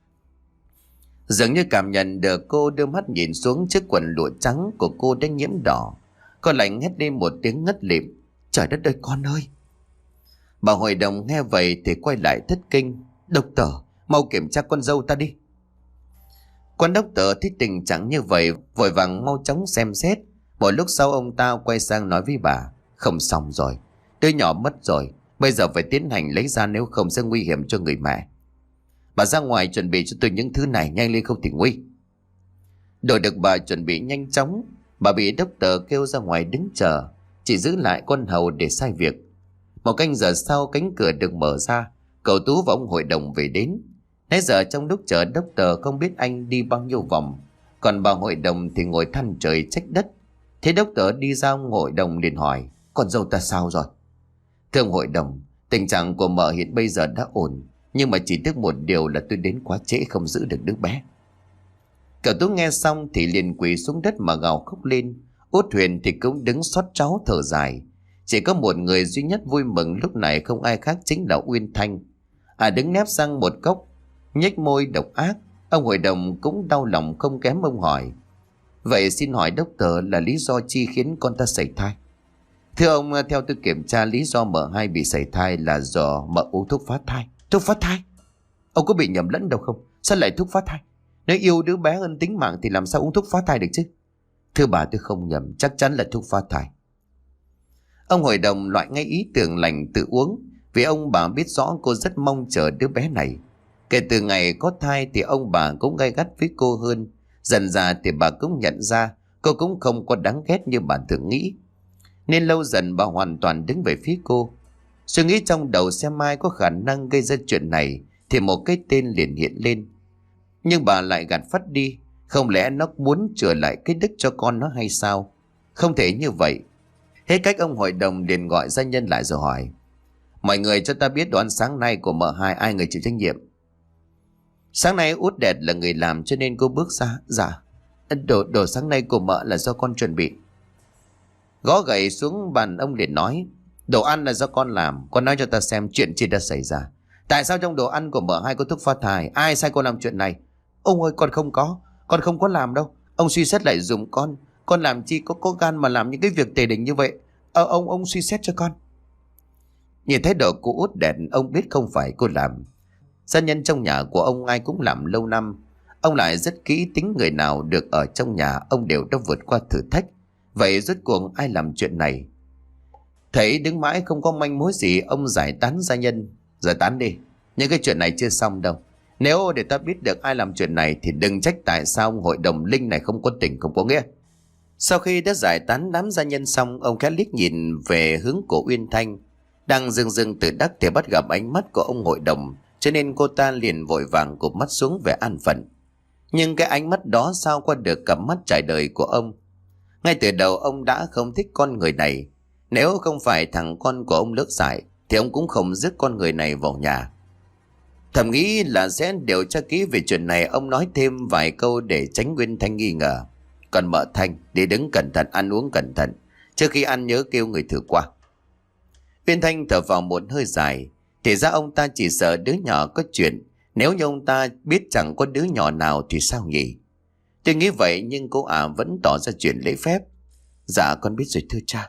Dường như cảm nhận được cô đưa mắt nhìn xuống chiếc quần lụa trắng của cô đã nhiễm đỏ. Con Lành hét lên một tiếng ngất lịm: Trời đất ơi con ơi! Bà hội đồng nghe vậy thì quay lại thất kinh: Đốc tờ, mau kiểm tra con dâu ta đi. Quan đốc tờ thấy tình trạng như vậy vội vàng mau chóng xem xét. Một lúc sau ông ta quay sang nói với bà: Không xong rồi, đứa nhỏ mất rồi, bây giờ phải tiến hành lấy ra, nếu không sẽ nguy hiểm cho người mẹ. Bà ra ngoài chuẩn bị cho tôi những thứ này nhanh lên, không thì nguy. Đội được bà chuẩn bị nhanh chóng. Bà bị đốc tờ kêu ra ngoài đứng chờ, chỉ giữ lại con hầu để sai việc. Một canh giờ sau, cánh cửa được mở ra, cậu Tú và ông hội đồng về đến. Nãy giờ trong lúc chờ đốc tờ không biết anh đi bao nhiêu vòng, còn bà hội đồng thì ngồi than trời trách đất. Thế đốc tờ đi ra, ông hội đồng liền hỏi: Con dâu ta sao rồi? Thưa ông hội đồng, tình trạng của mợ hiện bây giờ đã ổn, nhưng mà chỉ tiếc một điều là tôi đến quá trễ, không giữ được đứa bé. Cậu Tú nghe xong thì liền quỳ xuống đất mà gào khóc lên. Út Huyền thì cũng đứng xót cháu thở dài. Chỉ có một người duy nhất vui mừng lúc này không ai khác chính là Uyên Thanh. Đứng nép sang một góc, nhếch môi độc ác. Ông hội đồng cũng đau lòng không kém, ông hỏi: Vậy xin hỏi đốc tờ là lý do chi khiến con ta sảy thai? Thưa ông, theo tôi kiểm tra, lý do mợ hai bị sảy thai là do mợ uống thuốc phá thai. Thuốc phá thai? Ông có bị nhầm lẫn đâu không? Sao lại thuốc phá thai? Nếu yêu đứa bé hơn tính mạng thì làm sao uống thuốc phá thai được chứ? Thưa bà, tôi không nhầm, chắc chắn là thuốc phá thai. Ông hội đồng loại ngay ý tưởng lành tự uống, vì ông bà biết rõ cô rất mong chờ đứa bé này. Kể từ ngày có thai thì ông bà cũng gay gắt với cô hơn. Dần dà thì bà cũng nhận ra cô cũng không có đáng ghét như bà thường nghĩ, nên lâu dần bà hoàn toàn đứng về phía cô. Suy nghĩ trong đầu xem ai có khả năng gây ra chuyện này thì một cái tên liền hiện lên. Nhưng bà lại gạt phắt đi. Không lẽ nó muốn trở lại cái đức cho con nó hay sao? Không thể như vậy. Hết cách, ông hội đồng liền gọi gia nhân lại rồi hỏi: Mọi người cho ta biết đồ ăn sáng nay của mợ hai ai người chịu trách nhiệm? Sáng nay Út Đẹt là người làm cho nên cô bước ra. Dạ, đồ sáng nay của mợ là do con chuẩn bị. Gõ gậy xuống bàn, ông liền nói: Đồ ăn là do con làm, con nói cho ta xem chuyện gì đã xảy ra. Tại sao trong đồ ăn của mợ hai có thuốc phá thai? Ai sai con làm chuyện này? Ông ơi, con không có làm đâu. Ông suy xét lại dùm con làm chi có gan mà làm những cái việc tề đình như vậy. Ông suy xét cho con. Nhìn thái độ của Út Đẹt, ông biết không phải cô làm. Gia nhân trong nhà của ông ai cũng làm lâu năm. Ông lại rất kỹ tính người nào được ở trong nhà ông đều đã vượt qua thử thách. Vậy rốt cuộc ai làm chuyện này? Thấy đứng mãi không có manh mối gì, ông giải tán gia nhân. Giải tán đi, những cái chuyện này chưa xong đâu. Nếu để ta biết được ai làm chuyện này thì đừng trách tại sao ông hội đồng linh này không có tình không có nghĩa. Sau khi đã giải tán đám gia nhân xong, ông khẽ liếc nhìn về hướng của Uyên Thanh đang dừng dừng tự đắc thì bắt gặp ánh mắt của ông hội đồng, cho nên cô ta liền vội vàng cụp mắt xuống về an phận. Nhưng cái ánh mắt đó sao qua được cặp mắt trải đời của ông. Ngay từ đầu ông đã không thích con người này. Nếu không phải thằng con của ông lỡ dại thì ông cũng không dứt con người này vào nhà. Thầm nghĩ là sẽ điều tra kỹ về chuyện này, ông nói thêm vài câu để tránh Uyên Thanh nghi ngờ. Còn mợ Thanh, đi đứng cẩn thận, ăn uống cẩn thận, trước khi ăn nhớ kêu người thử qua. Uyên Thanh thở vào một hơi dài. Thì ra ông ta chỉ sợ đứa nhỏ có chuyện. Nếu như ông ta biết chẳng có đứa nhỏ nào thì sao nhỉ? Tôi nghĩ vậy nhưng cô vẫn tỏ ra chuyện lễ phép. Dạ con biết rồi thưa cha.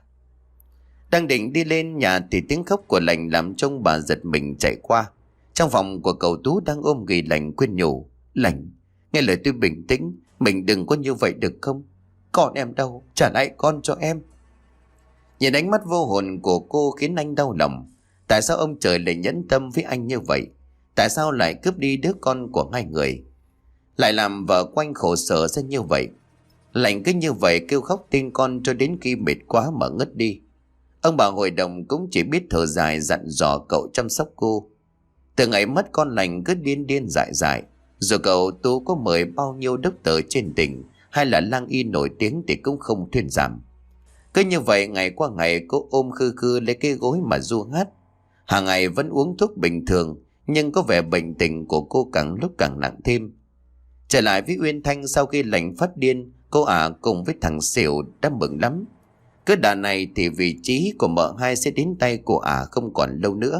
Đang định đi lên nhà thì tiếng khóc của Lành làm trông bà giật mình chạy qua. Trong phòng của cậu Tú đang ôm ghì Lành khuyên nhủ: Lành, nghe lời tôi bình tĩnh, mình đừng có như vậy được không? Con em đâu, trả lại con cho em. Nhìn ánh mắt vô hồn của cô khiến anh đau lòng. Tại sao ông trời lại nhẫn tâm với anh như vậy? Tại sao lại cướp đi đứa con của hai người? Lại làm vợ quanh khổ sở ra như vậy? Lành cứ như vậy kêu khóc tin con cho đến khi mệt quá mà ngất đi. Ông bà hội đồng cũng chỉ biết thở dài dặn dò cậu chăm sóc cô. Từ ngày mất con Lành cứ điên điên dại dại. Dù cậu Tú có mời bao nhiêu đốc tờ trên tỉnh hay là lang y nổi tiếng thì cũng không thuyên giảm. Cứ như vậy ngày qua ngày cô ôm khư khư lấy cái gối mà ru hát. Hàng ngày vẫn uống thuốc bình thường, nhưng có vẻ bệnh tình của cô càng lúc càng nặng thêm. Trở lại với Uyên Thanh sau khi Lành phát điên, cô cùng với thằng Xỉu đã mừng lắm. Cứ đà này thì vị trí của mợ hai sẽ đến tay của không còn lâu nữa.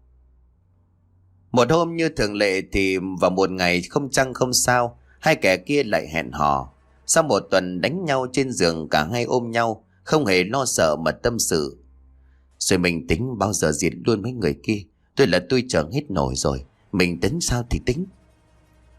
Một hôm như thường lệ thì vào một ngày không trăng không sao, hai kẻ kia lại hẹn hò. Sau một tuần đánh nhau trên giường, cả hai ôm nhau, không hề lo sợ mà tâm sự. Rồi mình tính bao giờ diệt luôn mấy người kia. Tôi chờ hết nổi rồi, mình tính sao thì tính.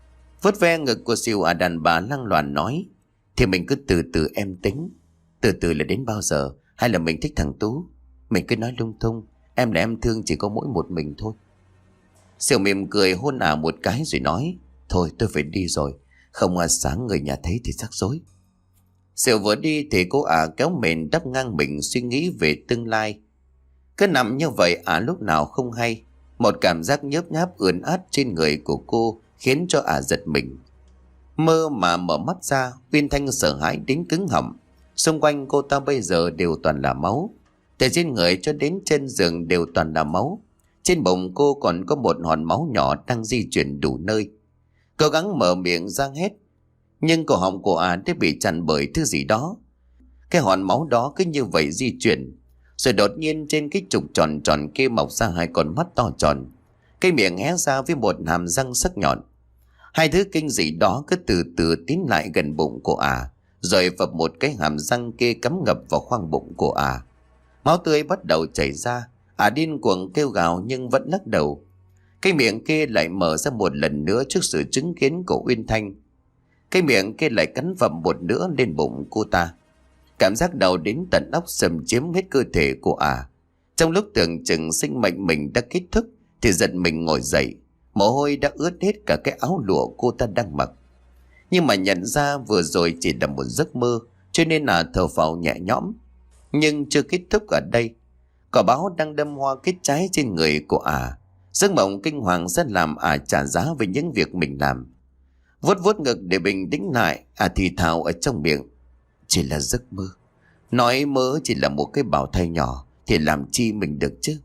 Vuốt ve ngực của Siêu đàn bà lăng loàn nói: Thì mình cứ từ từ em tính. Từ từ là đến bao giờ? Hay là mình thích thằng Tú? Mình cứ nói lung tung. Em là em thương chỉ có mỗi một mình thôi. Siêu mỉm cười hôn một cái rồi nói: Thôi tôi phải đi rồi, không sáng người nhà thấy thì rắc rối. Siêu vừa đi thì cô kéo mền đắp ngang mình, suy nghĩ về tương lai. Cứ nằm như vậy lúc nào không hay. Một cảm giác nhớp nháp ướn át trên người của cô khiến cho giật mình. Mơ mà mở mắt ra, Uyên Thanh sợ hãi đến cứng họng. Xung quanh cô ta bây giờ đều toàn là máu. Từ trên người cho đến chân giường đều toàn là máu. Trên bụng cô còn có một hòn máu nhỏ đang di chuyển đủ nơi. Cố gắng mở miệng ra hét, nhưng cổ họng của đã bị chặn bởi thứ gì đó. Cái hòn máu đó cứ như vậy di chuyển. Rồi đột nhiên trên cái trục tròn tròn kia mọc ra hai con mắt to tròn. Cái miệng hé ra với một hàm răng sắc nhọn. Hai thứ kinh dị đó cứ từ từ tiến lại gần bụng của rồi vập một cái hàm răng kia cắm ngập vào khoang bụng của Máu tươi bắt đầu chảy ra. Điên cuồng kêu gào nhưng vẫn lắc đầu. Cái miệng kia lại mở ra một lần nữa trước sự chứng kiến của Uyên Thanh. Cái miệng kia lại cắn vậm một nữa lên bụng cô ta. Cảm giác đau đến tận óc xâm chiếm hết cơ thể của Trong lúc tưởng chừng sinh mệnh mình đã kết thúc thì giật mình ngồi dậy. Mồ hôi đã ướt hết cả cái áo lụa cô ta đang mặc. Nhưng mà nhận ra vừa rồi chỉ là một giấc mơ, cho nên thở phào nhẹ nhõm. Nhưng chưa kết thúc ở đây. Cỏ báo đang đâm hoa kết trái trên người của Giấc mộng kinh hoàng rất làm trả giá về những việc mình làm. Vuốt vuốt ngực để bình tĩnh lại, thì thào ở trong miệng: Chỉ là giấc mơ. Nói mơ chỉ là một cái bào thai nhỏ thì làm chi mình được chứ.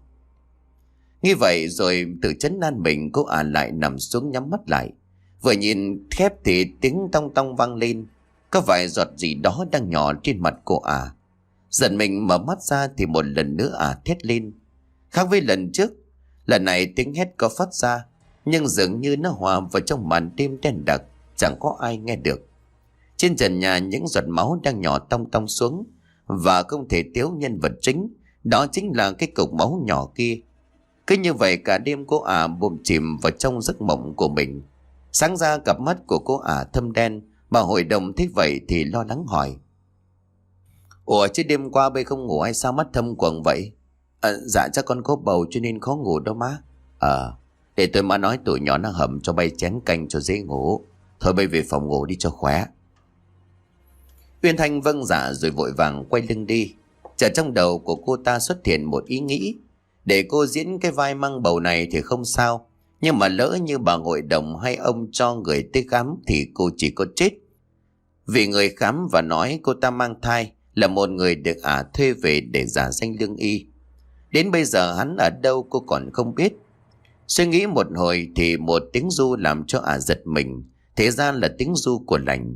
Như vậy rồi tự trấn an mình, cô lại nằm xuống nhắm mắt lại. Vừa nhìn khép thì tiếng tong tong vang lên. Có vài giọt gì đó đang nhỏ trên mặt cô Giận mình mở mắt ra thì một lần nữa thét lên. Khác với lần trước, lần này tiếng hét có phát ra, nhưng dường như nó hòa vào trong màn đêm đen đặc, chẳng có ai nghe được. Trên trần nhà những giọt máu đang nhỏ tong tong xuống, và không thể thiếu nhân vật chính, đó chính là cái cục máu nhỏ kia. Cứ như vậy cả đêm cô bùm chìm vào trong giấc mộng của mình. Sáng ra cặp mắt của cô thâm đen. Bà hội đồng thấy vậy thì lo lắng hỏi: Ủa chứ đêm qua bây không ngủ hay sao mắt thâm quầng vậy? Dạ chắc con có bầu cho nên khó ngủ đâu má. Để tôi má nói tụi nhỏ nó hầm cho bay chén canh cho dễ ngủ. Thôi bây về phòng ngủ đi cho khỏe. Uyên Thanh vâng dạ rồi vội vàng quay lưng đi. Chợt trong đầu của cô ta xuất hiện một ý nghĩ. Để cô diễn cái vai mang bầu này thì không sao. Nhưng mà lỡ như bà hội đồng hay ông cho người tới khám thì cô chỉ có chết. Vì người khám và nói cô ta mang thai là một người được thuê về để giả danh lương y. Đến bây giờ hắn ở đâu cô còn không biết. Suy nghĩ một hồi thì một tiếng ru làm cho giật mình. Thế ra là tiếng ru của lành.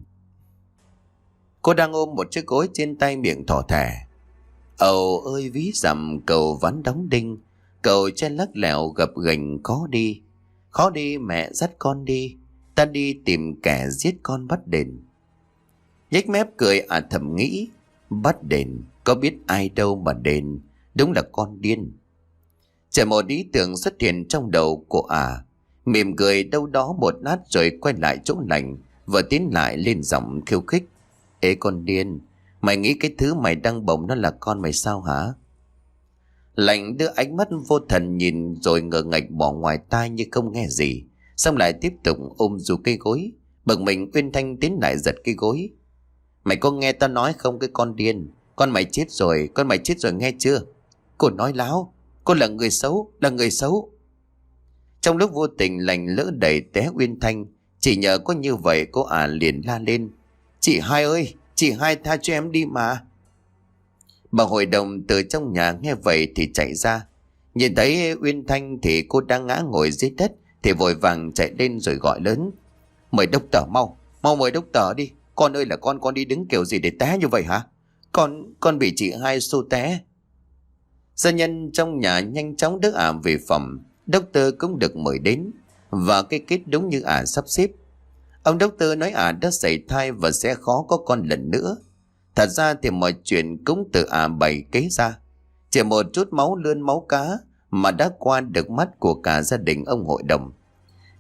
Cô đang ôm một chiếc gối trên tay, miệng thỏ thẻ: Ầu ơi ví dặm cầu ván đóng đinh, cầu che lắc lẻo gập ghềnh khó đi mẹ dắt con đi, ta đi tìm kẻ giết con bắt đền. Nhếch mép cười thầm nghĩ: Bắt đền, có biết ai đâu mà đền, đúng là con điên. Chợt một ý tưởng xuất hiện trong đầu của mỉm cười đâu đó một lát rồi quay lại chỗ lành, vừa tiến lại lên giọng khiêu khích: Ê con điên, mày nghĩ cái thứ mày đang bồng nó là con mày sao hả? Lành đưa ánh mắt vô thần nhìn rồi ngờ ngạch bỏ ngoài tai như không nghe gì, xong lại tiếp tục ôm dù cây gối. Bực mình Uyên Thanh tiến lại giật cây gối: Mày có nghe tao nói không cái con điên? Con mày chết rồi nghe chưa? Cô nói láo, cô là người xấu, là người xấu. Trong lúc vô tình lành lỡ đẩy té Uyên Thanh. Chỉ nhờ có như vậy cô liền la lên: Chị Hai ơi, chị Hai tha cho em đi mà. Bà hội đồng từ trong nhà nghe vậy thì chạy ra. Nhìn thấy Uyên Thanh thì cô đang ngã ngồi dưới đất thì vội vàng chạy lên rồi gọi lớn: Mời đốc tờ, mau mời đốc tờ đi. Con ơi là con đi đứng kiểu gì để té như vậy hả? Con bị chị Hai xô té. Gia nhân trong nhà nhanh chóng đưa về phòng. Doctor cũng được mời đến, và cái kết đúng như sắp xếp. Ông doctor nói đã sảy thai và sẽ khó có con lần nữa. Thật ra thì mọi chuyện cũng từ bày kế ra. Chỉ một chút máu lươn máu cá mà đã qua được mắt của cả gia đình ông hội đồng.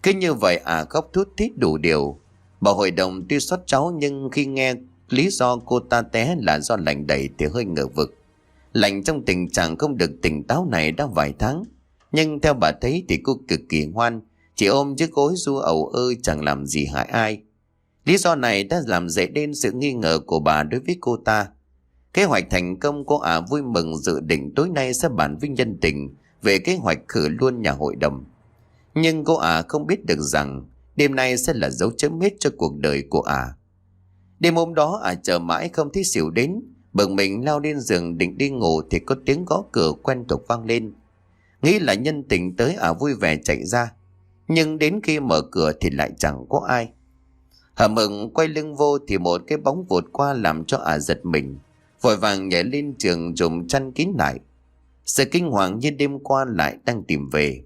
Cứ như vậy khóc thút thít đủ điều. Bà hội đồng tuy xót cháu nhưng khi nghe lý do cô ta té là do lạnh đẩy thì hơi ngờ vực. Lạnh trong tình trạng không được tỉnh táo này đã vài tháng, nhưng theo bà thấy thì cô cực kỳ ngoan, chỉ ôm chiếc gối ru ẩu ơi chẳng làm gì hại ai. Lý do này đã làm dậy lên sự nghi ngờ của bà đối với cô ta. Kế hoạch thành công, cô vui mừng dự định tối nay sẽ bàn với nhân tình về kế hoạch khử luôn nhà hội đồng. Nhưng cô không biết được rằng đêm nay sẽ là dấu chấm hết cho cuộc đời của Đêm hôm đó chờ mãi không thấy xỉu đến, bực mình lao lên giường định đi ngủ thì có tiếng gõ cửa quen thuộc vang lên. Nghĩ là nhân tình tới vui vẻ chạy ra, nhưng đến khi mở cửa thì lại chẳng có ai. Hậm hực quay lưng vô thì một cái bóng vụt qua làm cho giật mình, vội vàng nhảy lên giường dùng chăn kín lại. Sự kinh hoàng như đêm qua lại đang tìm về.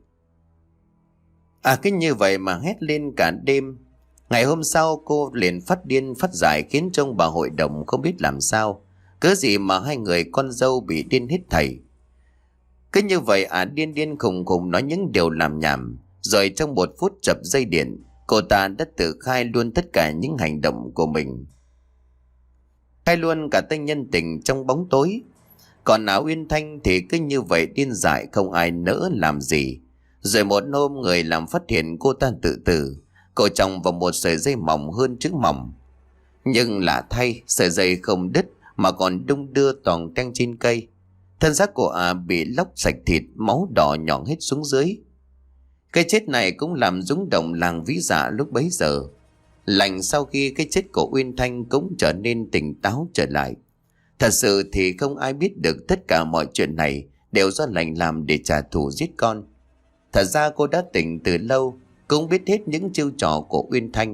Cứ như vậy mà hét lên cả đêm. Ngày hôm sau cô liền phát điên phát dại khiến cho bà hội đồng không biết làm sao. Cớ gì mà hai người con dâu bị điên hết thảy. Cứ như vậy điên điên khùng khùng nói những điều làm nhảm. Rồi trong 1 phút chập dây điện, cô ta đã tự khai luôn tất cả những hành động của mình. Khai luôn cả tên nhân tình trong bóng tối. Còn Uyên Thanh thì cứ như vậy điên dại không ai nỡ làm gì. Rồi một hôm người làm phát hiện cô ta tự tử, cổ chồng vào một sợi dây mỏng hơn chữ mỏng. Nhưng lạ thay, sợi dây không đứt mà còn đung đưa toàn teng trên cây. Thân xác của bị lóc sạch thịt, máu đỏ nhọn hết xuống dưới. Cái chết này cũng làm rúng động làng Ví Dạ lúc bấy giờ. Lành sau khi cái chết của Uyên Thanh cũng trở nên tỉnh táo trở lại. Thật sự thì không ai biết được tất cả mọi chuyện này đều do Lành làm để trả thù giết con. Thật ra cô đã tỉnh từ lâu, cũng biết hết những chiêu trò của Uyên Thanh.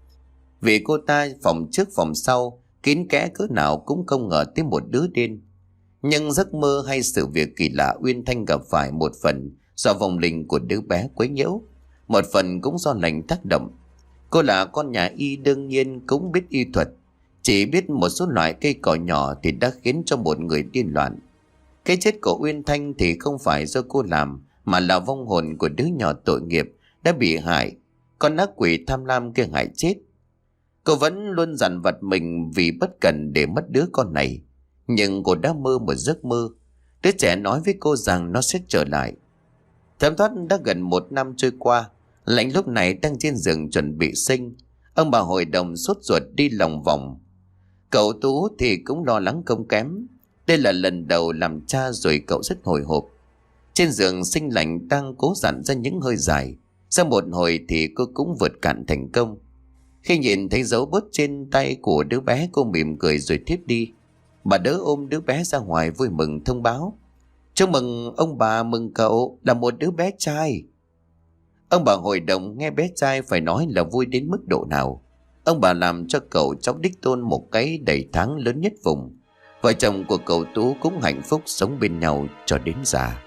Vì cô ta phòng trước phòng sau, kín kẽ cỡ nào cũng không ngờ tới một đứa điên. Nhưng giấc mơ hay sự việc kỳ lạ Uyên Thanh gặp phải một phần do vong linh của đứa bé quấy nhiễu, một phần cũng do Lành tác động. Cô là con nhà y đương nhiên cũng biết y thuật, chỉ biết một số loại cây cỏ nhỏ thì đã khiến cho một người điên loạn. Cái chết của Uyên Thanh thì không phải do cô làm, mà là vong hồn của đứa nhỏ tội nghiệp đã bị hại, con ác quỷ tham lam kia hại chết. Cô vẫn luôn dằn vặt mình vì bất cần để mất đứa con này, nhưng cô đã mơ một giấc mơ. Đứa trẻ nói với cô rằng nó sẽ trở lại. Thấm thoát đã gần 1 năm trôi qua, Lạnh lúc này đang trên giường chuẩn bị sinh. Ông bà hội đồng sốt ruột đi lòng vòng. Cậu Tú thì cũng lo lắng không kém. Đây là lần đầu làm cha rồi cậu rất hồi hộp. Trên giường sinh Lạnh đang cố dặn ra những hơi dài. Sau một hồi thì cô cũng vượt cạn thành công. Khi nhìn thấy dấu bớt trên tay của đứa bé, cô mỉm cười rồi thiếp đi. Bà đỡ ôm đứa bé ra ngoài vui mừng thông báo: chúc mừng ông bà, mừng cậu là một đứa bé trai. Ông bà hội đồng nghe bé trai phải nói là vui đến mức độ nào. Ông bà làm cho cậu cháu đích tôn một cái đầy tháng lớn nhất vùng. Vợ chồng của cậu Tú cũng hạnh phúc sống bên nhau cho đến già.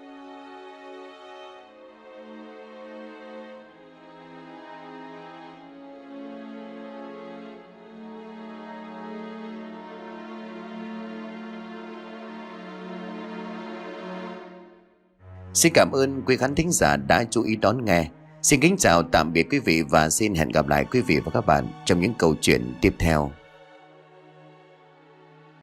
Xin cảm ơn quý khán thính giả đã chú ý đón nghe. Xin kính chào tạm biệt quý vị và xin hẹn gặp lại quý vị và các bạn trong những câu chuyện tiếp theo.